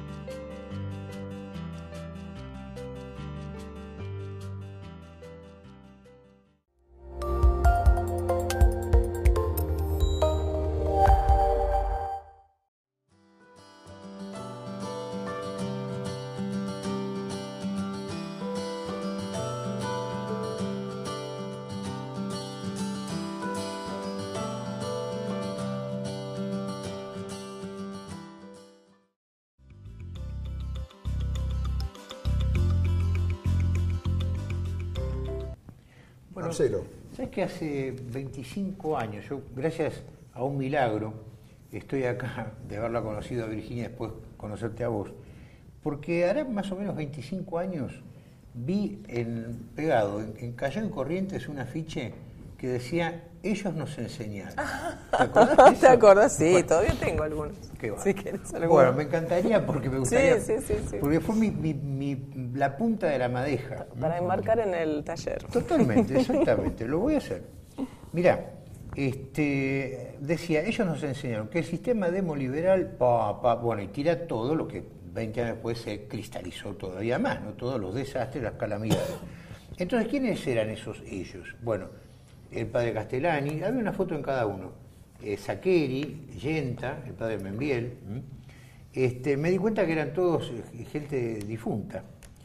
D: Marcelo.
C: ¿Sabes que hace veinticinco años, yo gracias a un milagro, estoy acá de haberla conocido a Virginia, después conocerte a vos, porque hará más o menos veinticinco años vi en, pegado en, en Callao y Corrientes un afiche que decía, ellos nos enseñaron. ¿Te acordás?
B: ¿Te acordás? Sí,
C: bueno,
B: todavía tengo algunos.
C: Qué va.
B: Si querés algunos.
C: Bueno, me encantaría porque me gustaría.
B: Sí, sí, sí, sí.
C: Porque fue mi, mi, mi, la punta de la madeja.
B: Para enmarcar en el taller.
C: Totalmente, exactamente. Lo voy a hacer. Mirá, este, decía, ellos nos enseñaron que el sistema demoliberal, pa, pa, bueno, y tira todo lo que veinte años después se cristalizó todavía más, ¿no? Todos los desastres, las calamidades. Entonces, ¿quiénes eran esos ellos? Bueno, el padre Castellani, había una foto en cada uno. Eh, Saccheri, Yenta, el padre Membiel. Este, me di cuenta que eran todos eh, gente difunta.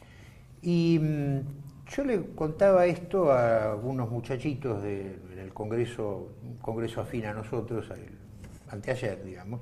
C: Y mmm, yo le contaba esto a unos muchachitos de, del Congreso, un congreso afín a nosotros, el, anteayer, digamos,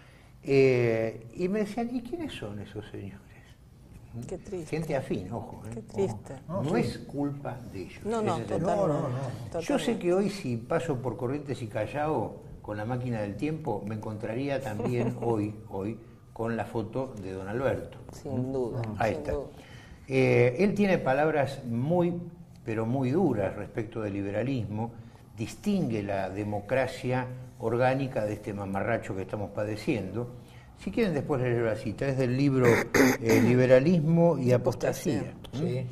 C: eh, y me decían, ¿y quiénes son esos señores?
B: Qué triste.
C: Gente afín, ojo. ¿eh?
B: Qué triste.
C: Ojo. No, no sí. es culpa de ellos.
B: No, no,
C: total,
B: no, no,
C: no. Yo sé que hoy si paso por Corrientes y Callao con la máquina del tiempo, me encontraría también hoy, hoy, con la foto de don Alberto.
B: Sin duda.
C: Ahí
B: sin
C: está.
B: Duda.
C: Eh, él tiene palabras muy, pero muy duras respecto del liberalismo, distingue la democracia orgánica de este mamarracho que estamos padeciendo. Si quieren después leer la cita, es del libro eh, Liberalismo y Apostasía.
D: Sí.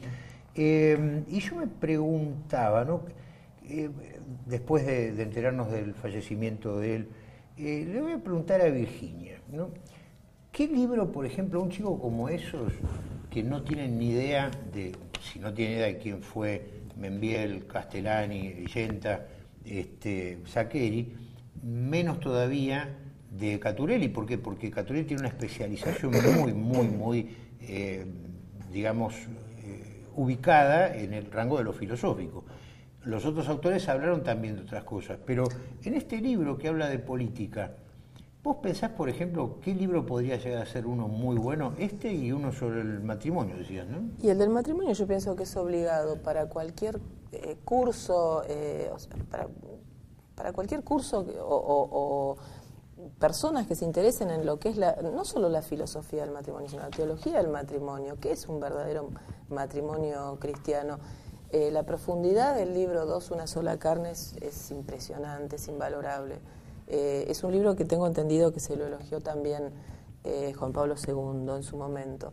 C: Eh, y yo me preguntaba, ¿no? Eh, después de, de enterarnos del fallecimiento de él, eh, le voy a preguntar a Virginia, ¿no? ¿Qué libro, por ejemplo, un chico como esos, que no tienen ni idea de, si no tienen idea de quién fue Membiel, Castellani, Yenta, este, Saccheri, menos todavía de Caturelli? ¿Por qué? Porque Caturelli tiene una especialización muy, muy, muy, eh, digamos, eh, ubicada en el rango de lo filosófico. Los otros autores hablaron también de otras cosas, pero en este libro que habla de política, ¿vos pensás, por ejemplo, qué libro podría llegar a ser uno muy bueno? Este y uno sobre el matrimonio, decías, ¿no?
B: Y el del matrimonio yo pienso que es obligado para cualquier eh, curso, eh, o sea, para, para cualquier curso o, o, o personas que se interesen en lo que es la, no solo la filosofía del matrimonio, sino la teología del matrimonio, que es un verdadero matrimonio cristiano. Eh, la profundidad del libro Dos, una sola carne es, es impresionante, es invalorable. Eh, es un libro que tengo entendido que se lo elogió también eh, Juan Pablo segundo en su momento.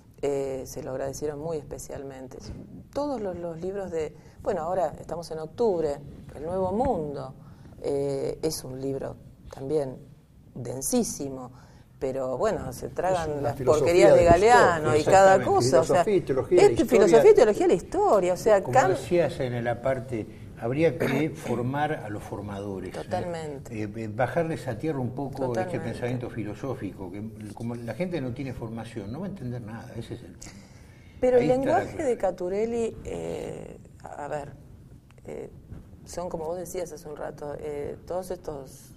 B: Eh, se lo agradecieron muy especialmente. Todos los, los libros de... Bueno, ahora estamos en octubre, El Nuevo Mundo. Eh, es un libro también densísimo, pero bueno, se tragan las porquerías de, de Galeano y cada cosa.
C: Filosofía,
B: o sea,
C: y teología
B: este, filosofía y teología de la historia. O sea,
C: como
B: can...
C: decías en la parte, habría que formar a los formadores.
B: Totalmente.
C: Eh, eh, bajarles a tierra un poco
B: Totalmente.
C: Este pensamiento filosófico, que como la gente no tiene formación, no va a entender nada, ese es el tema.
B: Pero
C: Ahí
B: el lenguaje de Caturelli, eh, a ver, eh, son como vos decías hace un rato, eh, todos estos,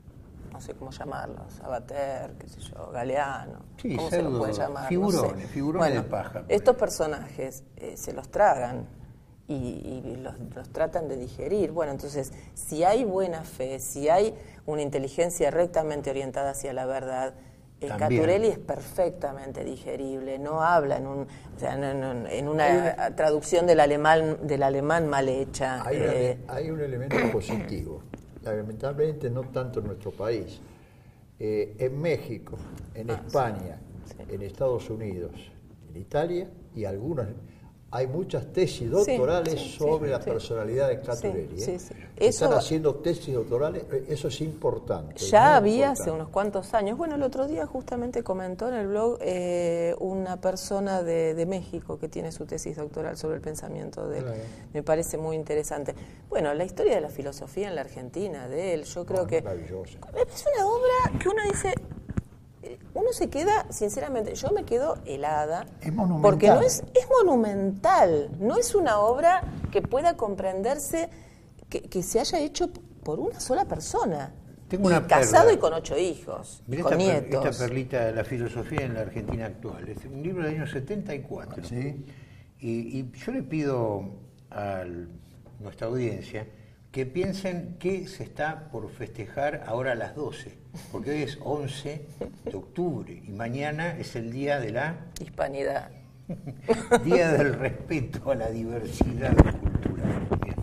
B: no sé cómo llamarlos, Abater, qué sé yo, Galeano,
C: sí,
B: ¿cómo se los puede llamar?
C: Figurones,
B: no sé.
C: figurones
B: bueno,
C: de paja. Pues.
B: Estos personajes eh, se los tragan y, y los, los tratan de digerir. Bueno, entonces, si hay buena fe, si hay una inteligencia rectamente orientada hacia la verdad, el
C: También.
B: Caturelli es perfectamente digerible, no habla en, un, o sea, en, en, en una un, traducción del alemán, del alemán mal hecha.
D: Hay,
B: eh,
D: una, hay un elemento positivo, lamentablemente no tanto en nuestro país. Eh, en México, en ah, España, sí, sí. en Estados Unidos, en Italia y algunos, hay muchas tesis doctorales
B: Sí, sí,
D: sobre
B: sí,
D: la
B: sí.
D: personalidad de Caturelli.
B: Sí,
D: ¿eh?
B: sí, sí.
D: Están
B: Eso-
D: haciendo tesis doctorales, eso es importante.
B: Ya
D: muy
B: había
D: importante.
B: hace unos cuantos años. Bueno, el otro día justamente comentó en el blog eh, una persona de, de México que tiene su tesis doctoral sobre el pensamiento de él.
D: Claro.
B: Me parece muy interesante. Bueno, la historia de la filosofía en la Argentina, de él, yo creo
D: Ah,
B: que
D: maravillosa.
B: es una obra que uno dice, eh, uno se queda, sinceramente, yo me quedo helada.
A: Es monumental.
B: Porque no es, es monumental, no es una obra que pueda comprenderse, que, que se haya hecho por una sola persona.
C: Tengo
B: Y
C: una
B: casado
C: perla.
B: y con ocho hijos,
C: Mirá
B: con
C: esta, per-
B: nietos.
C: esta perlita de la filosofía en la Argentina actual. Es un libro del año setenta y cuatro.
A: Sí.
C: Y, y yo le pido a nuestra audiencia que piensen que se está por festejar ahora a las doce, porque hoy es once de octubre y mañana es el día de la
B: Hispanidad.
C: Día del respeto a la diversidad cultural. Bien.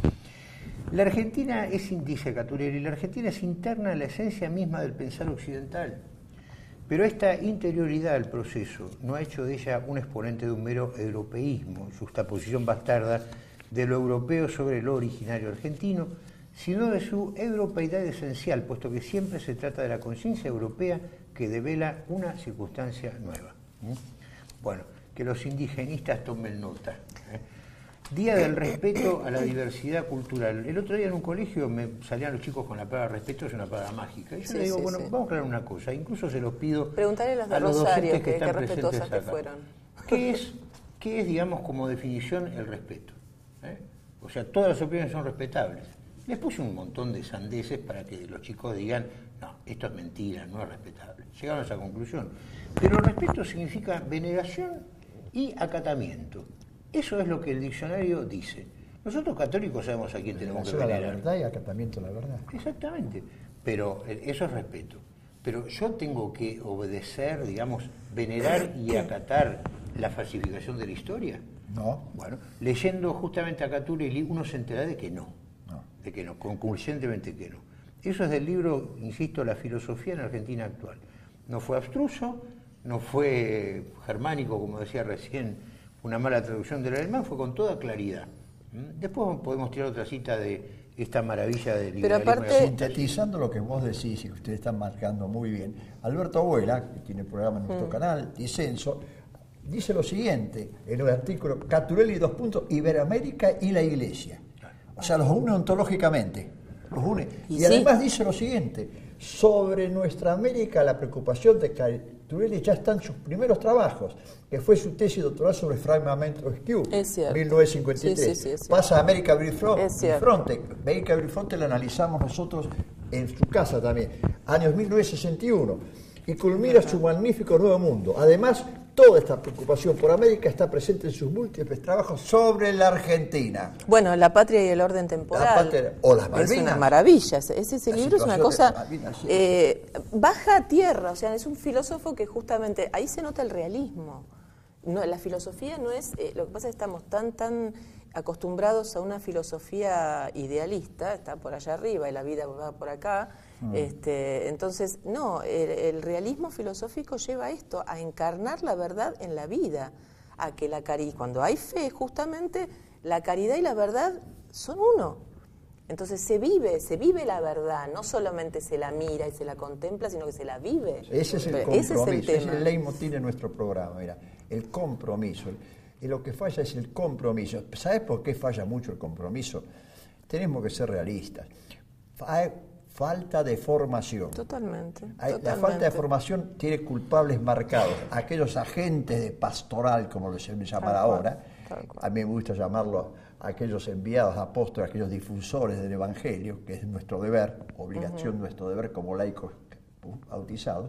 C: La Argentina es, dice Caturelli, la Argentina es interna a la esencia misma del pensar occidental. Pero esta interioridad al proceso no ha hecho de ella un exponente de un mero europeísmo, justaposición bastarda de lo europeo sobre lo originario argentino, sino de su europeidad esencial, puesto que siempre se trata de la conciencia europea que devela una circunstancia nueva. ¿Mm? Bueno, que los indigenistas tomen nota. ¿eh? Día del respeto a la diversidad cultural. El otro día en un colegio me salían los chicos con la palabra respeto, es una palabra mágica. Y yo
B: Sí,
C: le digo,
B: sí,
C: bueno,
B: sí.
C: vamos a aclarar una cosa, incluso se los pido
B: Preguntarle a las de
C: los
B: Rosario
C: docentes
B: que-
C: están
B: qué respetuosas
C: presentes
B: que
C: acá.
B: fueron.
C: ¿Qué es, qué es, digamos, como definición el respeto? ¿Eh? O sea, todas las opiniones son respetables. Les puse un montón de sandeces para que los chicos digan, no, esto es mentira, no es respetable. Llegaron a esa conclusión. Pero el respeto significa veneración y acatamiento. Eso es lo que el diccionario dice. Nosotros católicos sabemos a quién tenemos que
D: Veneración a la
C: venerar.
D: verdad y acatamiento a la verdad.
C: Exactamente, pero eh, eso es respeto. Pero yo tengo que obedecer, digamos, venerar y acatar la falsificación de la historia.
D: No.
C: Bueno, leyendo justamente a Caturelli uno se entera de que no,
D: No.
C: de que no, concluyentemente que no. Eso es del libro, insisto, La filosofía en la Argentina actual. No fue abstruso, no fue germánico, como decía recién, una mala traducción del alemán, fue con toda claridad. ¿Mm? Después podemos tirar otra cita de esta maravilla del
B: Pero
C: liberalismo.
B: aparte-
C: y la-
D: Sintetizando lo que vos decís y que ustedes están marcando muy bien, Alberto Abuela, que tiene programa en nuestro canal, Disenso, dice lo siguiente en un artículo, Caturelli, dos puntos, Iberoamérica y la Iglesia. O sea, los une ontológicamente. Los une.
B: Y
D: Y,
B: sí.
D: además dice lo siguiente, sobre nuestra América la preocupación de Caturelli ya están sus primeros trabajos, que fue su tesis doctoral sobre Fragmento Skew,
B: Es cierto.
D: mil novecientos cincuenta y tres.
B: Sí, sí, sí, es cierto.
D: Pasa a América Bifronte.
B: Es cierto.
D: América Bifronte la analizamos nosotros en su casa también, años mil novecientos sesenta y uno, y culmina su magnífico Nuevo Mundo. Además, toda esta preocupación por América está presente en sus múltiples trabajos sobre la Argentina.
B: Bueno, La Patria y el Orden Temporal.
D: La Patria- o las
B: Es
D: Malvinas.
B: una maravilla. Ese, ese
D: La
B: libro es una
D: situación de
B: cosa
D: Malvinas, sí.
B: eh, baja a tierra. O sea, es un filósofo que justamente ahí se nota el realismo. No, la filosofía no es. Eh, lo que pasa es que estamos tan, tan acostumbrados a una filosofía idealista, está por allá arriba y la vida va por acá.
D: Mm.
B: Este, entonces, no, el, el realismo filosófico lleva a esto, a encarnar la verdad en la vida, a que la caridad, cuando hay fe, justamente, la caridad y la verdad son uno. Entonces se vive, se vive la verdad, no solamente se la mira y se la contempla, sino que se la vive.
D: Ese es el
B: Ese
D: compromiso,
B: es el
D: ese es
B: tema.
D: el leitmotiv de nuestro programa, mira, el compromiso. Y lo que falla es el compromiso. ¿Sabes por qué falla mucho el compromiso? Tenemos que ser realistas. Hay falta de formación.
B: Totalmente,
D: Hay- La
B: totalmente.
D: falta de formación tiene culpables marcados. Aquellos agentes de pastoral, como los se llama
B: Tal cual,
D: ahora,
B: tal cual.
D: a mí me gusta llamarlo aquellos enviados apóstoles, aquellos difusores del Evangelio, que es nuestro deber, obligación, nuestro deber como laicos bautizados,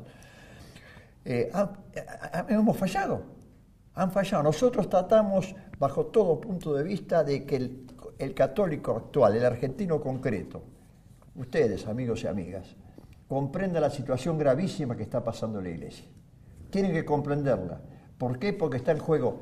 D: eh, han- ha- ha- hemos fallado, han fallado. Nosotros tratamos, bajo todo punto de vista, de que el, el católico actual, el argentino concreto, ustedes, amigos y amigas, comprenda la situación gravísima que está pasando en la Iglesia. Tienen que comprenderla. ¿Por qué? Porque está en juego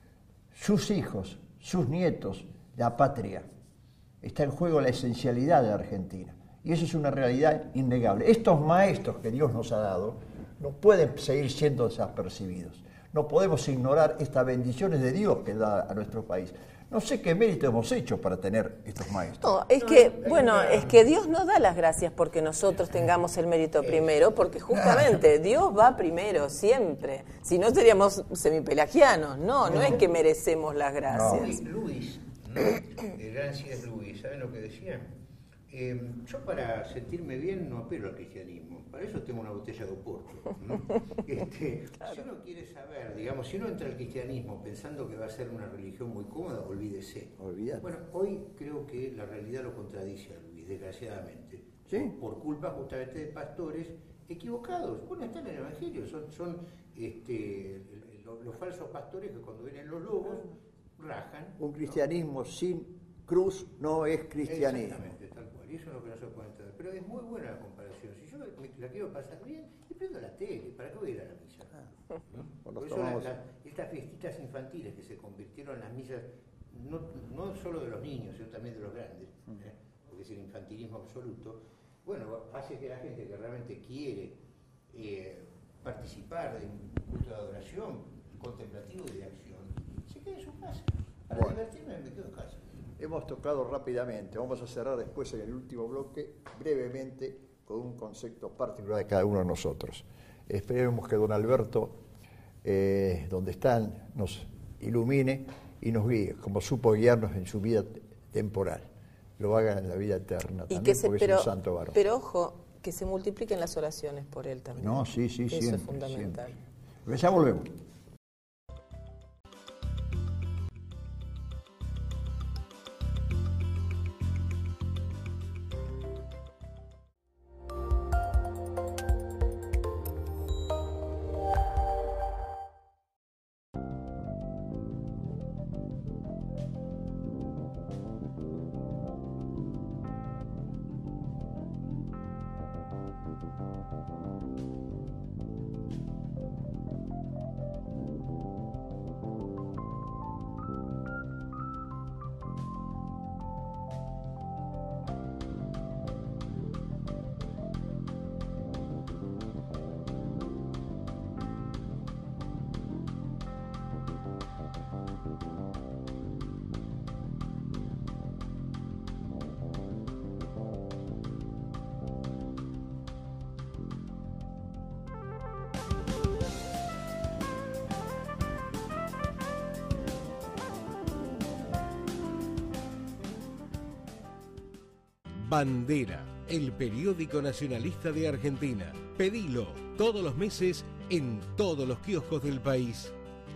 D: sus hijos, sus nietos, la patria. Está en juego la esencialidad de la Argentina. Y eso es una realidad innegable. Estos maestros que Dios nos ha dado no pueden seguir siendo desapercibidos. no podemos ignorar estas bendiciones de Dios que da a nuestro país. No sé qué mérito hemos hecho para tener estos maestros.
B: No, es que, bueno, es que Dios nos da las gracias porque nosotros tengamos el mérito primero, porque justamente Dios va primero, siempre. Si no seríamos semipelagianos, no, no es que merecemos las gracias.
C: No. Luis, ¿no? El gran C S Luis, ¿saben lo que decía? Eh, yo para sentirme bien no apelo al cristianismo, para eso tengo una botella de Oporto, ¿no? Este, claro. Si uno quiere saber, digamos, si uno entra al cristianismo pensando que va a ser una religión muy cómoda, olvídese.
D: Olvídate.
C: Bueno, hoy creo que la realidad lo contradice a Luis, desgraciadamente,
D: ¿sí?
C: por, por culpa justamente de pastores equivocados. Bueno, está en el Evangelio, son, son este, los, los falsos pastores que cuando vienen los lobos rajan.
D: Un cristianismo, ¿no?, sin cruz no es cristianismo.
C: Exactamente, tal cual. Y eso es lo que no se puede entender. Pero es muy buena la comparación. Si yo me, la quiero pasar bien, y prendo la tele. ¿Para qué voy a ir a la misa? Ah, ¿no? Por eso tomamos... la, la, estas fiestitas infantiles que se convirtieron en las misas, no, no solo de los niños, sino también de los grandes, ¿eh? Porque es el infantilismo absoluto, bueno, hace que la gente que realmente quiere eh, participar de un culto de adoración contemplativo y de acción, se quede en su casa. Para bueno. divertirme me quedo en casa.
D: Hemos tocado rápidamente, vamos a cerrar después en el último bloque, brevemente, con un concepto particular de cada uno de nosotros. Esperemos que don Alberto, eh, donde están, nos ilumine y nos guíe, como supo guiarnos en su vida temporal. Lo haga en la vida eterna
B: y
D: también,
B: que se,
D: porque
B: pero,
D: es un santo varón.
B: Pero ojo, que se multipliquen las oraciones por él también.
D: No, sí, sí,
B: Eso
D: siempre,
B: es fundamental.
D: Siempre. Ya volvemos.
E: Bandera, el periódico nacionalista de Argentina. Pedilo todos los meses en todos los kioscos del país.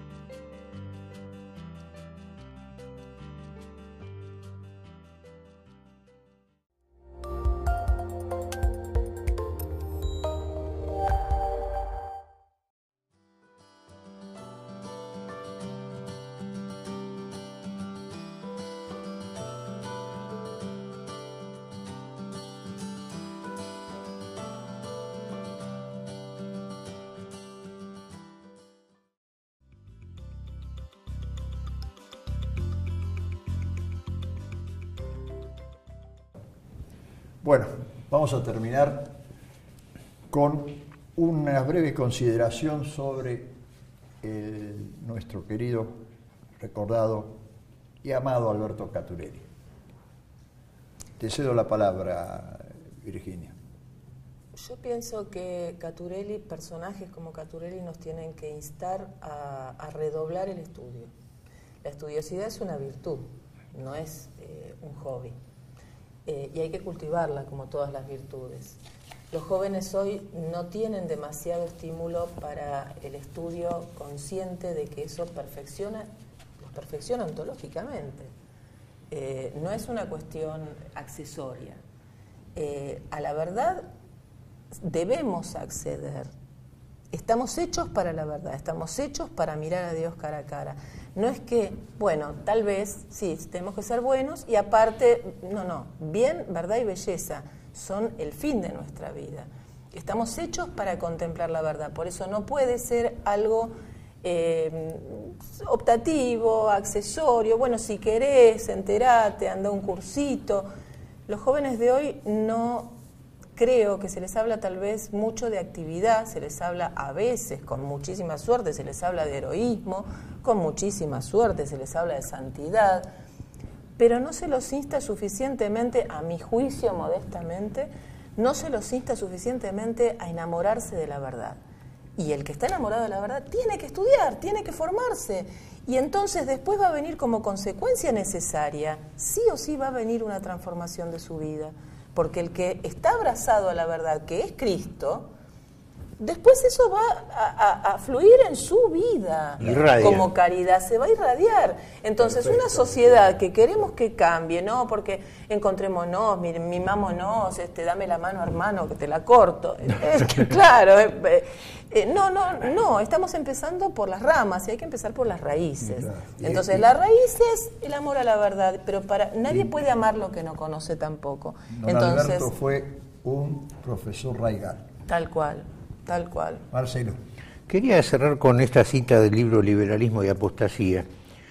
D: Bueno, vamos a terminar con una breve consideración sobre el, nuestro querido, recordado y amado Alberto Caturelli. Te cedo la palabra, Virginia.
B: Yo pienso que Caturelli, personajes como Caturelli nos tienen que instar a, a redoblar el estudio. La estudiosidad es una virtud, no es eh, un hobby. Eh, y hay que cultivarla como todas las virtudes. Los jóvenes hoy no tienen demasiado estímulo para el estudio consciente de que eso perfecciona, los perfecciona ontológicamente. Eh, no es una cuestión accesoria. Eh, a la verdad debemos acceder. Estamos hechos para la verdad, estamos hechos para mirar a Dios cara a cara. No es que, bueno, tal vez, sí, tenemos que ser buenos y aparte, no, no, bien, verdad y belleza son el fin de nuestra vida. Estamos hechos para contemplar la verdad, por eso no puede ser algo eh, optativo, accesorio, bueno, si querés, enterate, anda un cursito. Los jóvenes de hoy no creo que se les habla tal vez mucho de actividad, se les habla a veces, con muchísima suerte, se les habla de heroísmo, con muchísima suerte se les habla de santidad, pero no se los insta suficientemente, a mi juicio modestamente, no se los insta suficientemente a enamorarse de la verdad. Y el que está enamorado de la verdad tiene que estudiar, tiene que formarse. Y entonces después va a venir como consecuencia necesaria, sí o sí va a venir una transformación de su vida. Porque el que está abrazado a la verdad, que es Cristo, después eso va a, a, a fluir en su vida.
C: Irradia.
B: Como caridad, se va a irradiar. Entonces, perfecto, una sociedad que queremos que cambie, ¿no? Porque encontrémonos, mimámonos, este, dame la mano, hermano, que te la corto. Es que, claro, eh, eh, no, no, no, estamos empezando por las ramas y hay que empezar por las raíces. Claro. Entonces, y, y, la raíz es el amor a la verdad, pero para nadie y, puede amar lo que no conoce tampoco.
D: Don
B: Entonces,
D: Alberto fue un profesor Raigal.
B: Tal cual. Tal cual.
D: Marcelo.
C: Quería cerrar con esta cita del libro Liberalismo y Apostasía.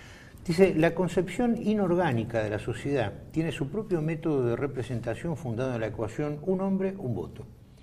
C: Dice, la concepción inorgánica de la sociedad tiene su propio método de representación fundado en la ecuación un hombre, un voto.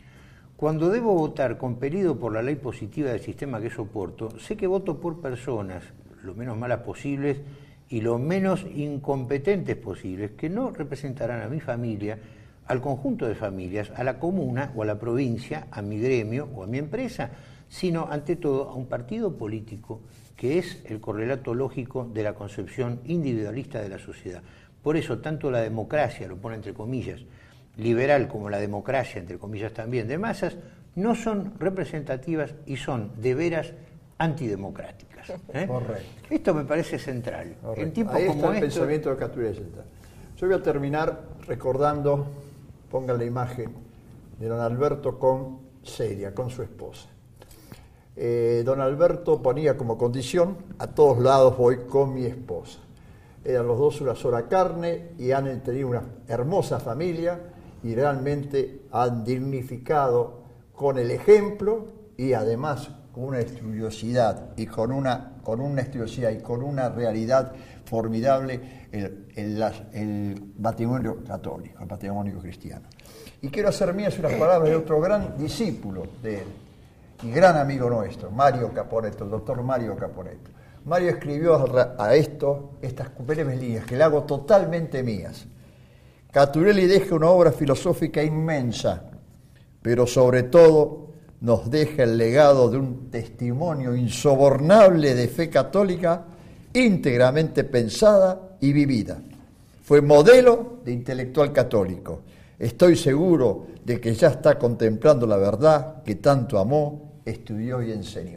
C: Cuando debo votar compelido por la ley positiva del sistema que soporto, sé que voto por personas, lo menos malas posibles y lo menos incompetentes posibles, que no representarán a mi familia, al conjunto de familias, a la comuna o a la provincia, a mi gremio o a mi empresa, sino ante todo a un partido político que es el correlato lógico de la concepción individualista de la sociedad. Por eso tanto la democracia, lo pone entre comillas, liberal como la democracia, entre comillas también, de masas, no son representativas y son de veras antidemocráticas. ¿eh?
D: Correcto.
C: Esto me parece central.
D: Correcto.
C: En tiempos
D: Ahí
C: como
D: está el
C: estos,
D: pensamiento de Caturelli central. Yo voy a terminar recordando, pongan la imagen de don Alberto con Celia, con su esposa. Eh, don Alberto ponía como condición, a todos lados voy con mi esposa. Eran los dos una sola carne y han tenido una hermosa familia y realmente han dignificado con el ejemplo y además con una estudiosidad y con una, con una estudiosidad y con una realidad formidable el, el, el matrimonio católico, el matrimonio cristiano. Y quiero hacer mías unas palabras de otro gran discípulo de él y gran amigo nuestro, Mario Caporetto, el doctor Mario Caporetto. Mario escribió a esto estas breves líneas que le hago totalmente mías. Caturelli deja una obra filosófica inmensa, pero sobre todo nos deja el legado de un testimonio insobornable de fe católica íntegramente pensada y vivida. Fue modelo de intelectual católico. Estoy seguro de que ya está contemplando la verdad que tanto amó, estudió y enseñó.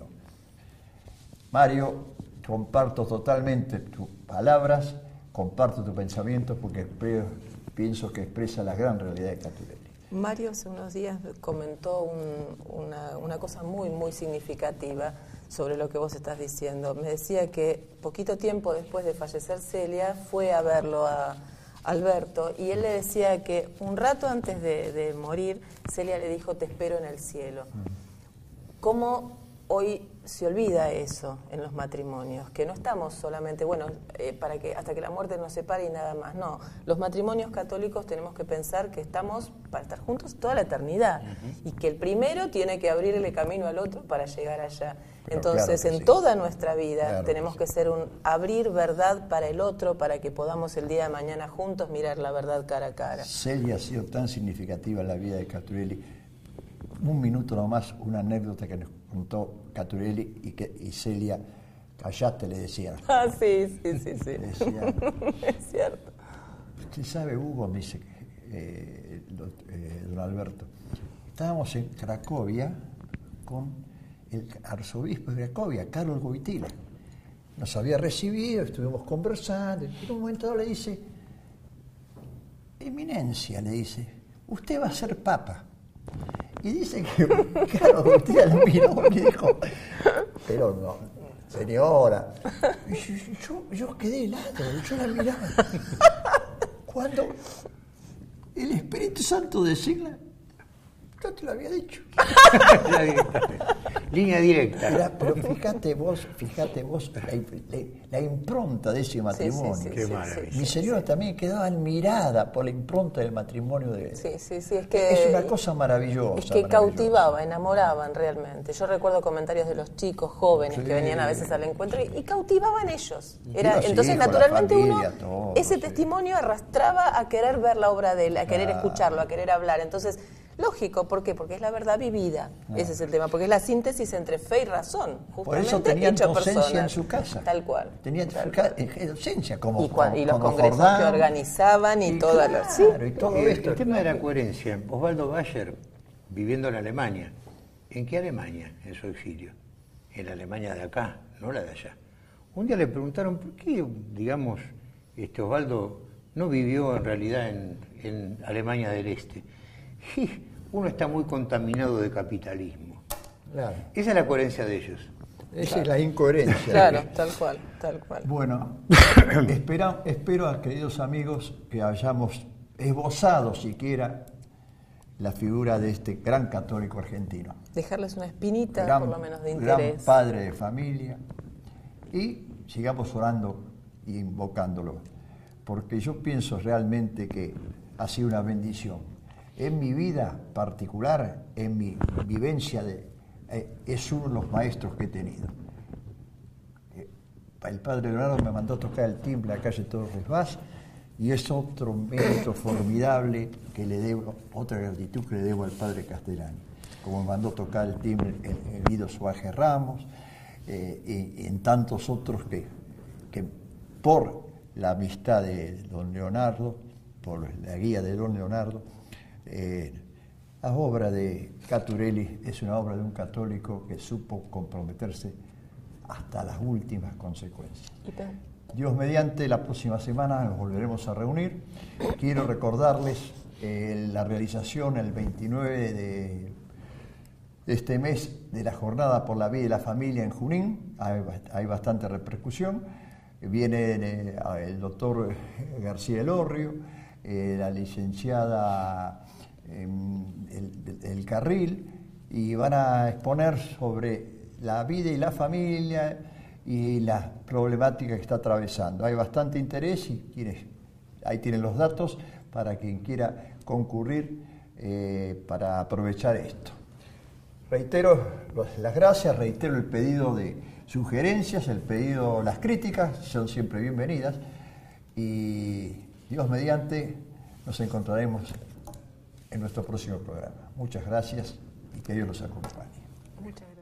D: Mario, comparto totalmente tus palabras, comparto tu pensamiento porque pienso que expresa la gran realidad de Caturelli.
B: Mario hace unos días comentó un, una, una cosa muy, muy significativa sobre lo que vos estás diciendo. Me decía que poquito tiempo después de fallecer Celia fue a verlo a Alberto y él le decía que un rato antes de, de morir Celia le dijo: te espero en el cielo. ¿Cómo hoy se olvida eso en los matrimonios? Que no estamos solamente, bueno, eh, para que hasta que la muerte nos separe y nada más. No, los matrimonios católicos tenemos que pensar que estamos para estar juntos toda la eternidad uh-huh. y que el primero tiene que abrirle camino al otro para llegar allá. Pero entonces, claro en sí. toda nuestra vida claro tenemos que, sí. que ser un abrir verdad para el otro para que podamos el día de mañana juntos mirar la verdad cara a cara.
D: Celia ha sido tan significativa en la vida de Caturelli. Un minuto nomás, una anécdota que nos contó Caturelli y, que, y Celia, callate, le decía.
B: Ah, sí, sí, sí, sí.
D: Decía,
B: es cierto.
D: Usted sabe, Hugo, me dice eh, eh, don Alberto, estábamos en Cracovia con el arzobispo de Cracovia, Carlos Wojtyla. Nos había recibido, estuvimos conversando, y en un momento le dice, Eminencia, le dice, usted va a ser papa. Y dice que Carlos Wojtyla lo miró y dijo, pero no, señora. Y yo, yo, yo quedé helado, yo la miraba. Cuando el Espíritu Santo designa, Yo te lo había dicho.
C: Línea directa.
D: Era, pero fíjate vos, fíjate vos la, la, la impronta de ese matrimonio.
B: Sí, sí, sí,
C: Qué
B: sí,
C: maravilla.
B: sí,
D: Mi
B: sí,
D: señora
B: sí.
D: también quedaba admirada por la impronta del matrimonio de
B: Sí, sí, sí, es que...
D: Es una cosa maravillosa.
B: Es que
D: maravillosa.
B: cautivaba, enamoraban realmente. Yo recuerdo comentarios de los chicos jóvenes
D: Sí.
B: que venían a veces al encuentro y, y cautivaban ellos.
D: Y
B: Era,
D: los
B: entonces,
D: hijos, la
B: naturalmente,
D: familia,
B: uno,
D: todo,
B: ese
D: sí.
B: testimonio arrastraba a querer ver la obra de él, a querer
D: Claro.
B: escucharlo, a querer hablar. Entonces, lógico, ¿por qué? Porque es la verdad vivida. Ese es el tema, porque es la síntesis entre fe y razón.
D: Por
B: Justamente
D: eso tenían
B: hecho
D: docencia
B: personas.
D: en su casa.
B: Tal cual.
D: Tenían
B: Tal
D: su
B: cual.
D: ca- eh, docencia, como
B: Y, cua- y los
D: como
B: congresos
D: Jordán.
B: que organizaban y,
D: Y
B: todas
D: claro,
B: las... Sí.
D: y todo
C: Eh,
D: esto.
C: el tema de la coherencia. Osvaldo Bayer, viviendo en Alemania, ¿en qué Alemania en su exilio? En la Alemania de acá, no la de allá. Un día le preguntaron por qué, digamos, este Osvaldo no vivió en realidad en, en Alemania del Este. Y uno está muy contaminado de capitalismo.
D: Claro.
C: Esa es la coherencia de ellos.
D: Esa es la incoherencia.
B: Claro, tal cual, tal cual.
D: Bueno, espera, espero, queridos amigos, que hayamos esbozado siquiera la figura de este gran católico argentino.
B: Dejarles una espinita,
D: Gran,
B: por lo menos, de
D: gran
B: interés.
D: padre de familia. Y sigamos orando e invocándolo. Porque yo pienso realmente que ha sido una bendición. En mi vida particular, en mi vivencia, de, eh, es uno de los maestros que he tenido. Eh, el padre Leonardo me mandó a tocar el timbre a la calle Torres Vaz y es otro mérito formidable que le debo, otra gratitud que le debo al padre Castellani. Como me mandó a tocar el timbre en, en Guido Suárez Ramos eh, y, y en tantos otros que, que por la amistad de don Leonardo, por la guía de don Leonardo, Eh, la obra de Caturelli es una obra de un católico que supo comprometerse hasta las últimas consecuencias. Dios mediante, la próxima semana nos volveremos a reunir. Quiero recordarles eh, la realización el veintinueve de este mes de la Jornada por la Vida y la Familia en Junín. Hay, hay bastante repercusión. Viene eh, el doctor García Elorrio, eh, la licenciada El, el Carril, y van a exponer sobre la vida y la familia y las problemáticas que está atravesando. Hay bastante interés y quienes, ahí tienen los datos para quien quiera concurrir eh, para aprovechar esto. Reitero las gracias, reitero el pedido de sugerencias, el pedido, las críticas, son siempre bienvenidas y Dios mediante nos encontraremos en nuestro próximo programa. Muchas gracias y que Dios los acompañe.
B: Muchas gracias.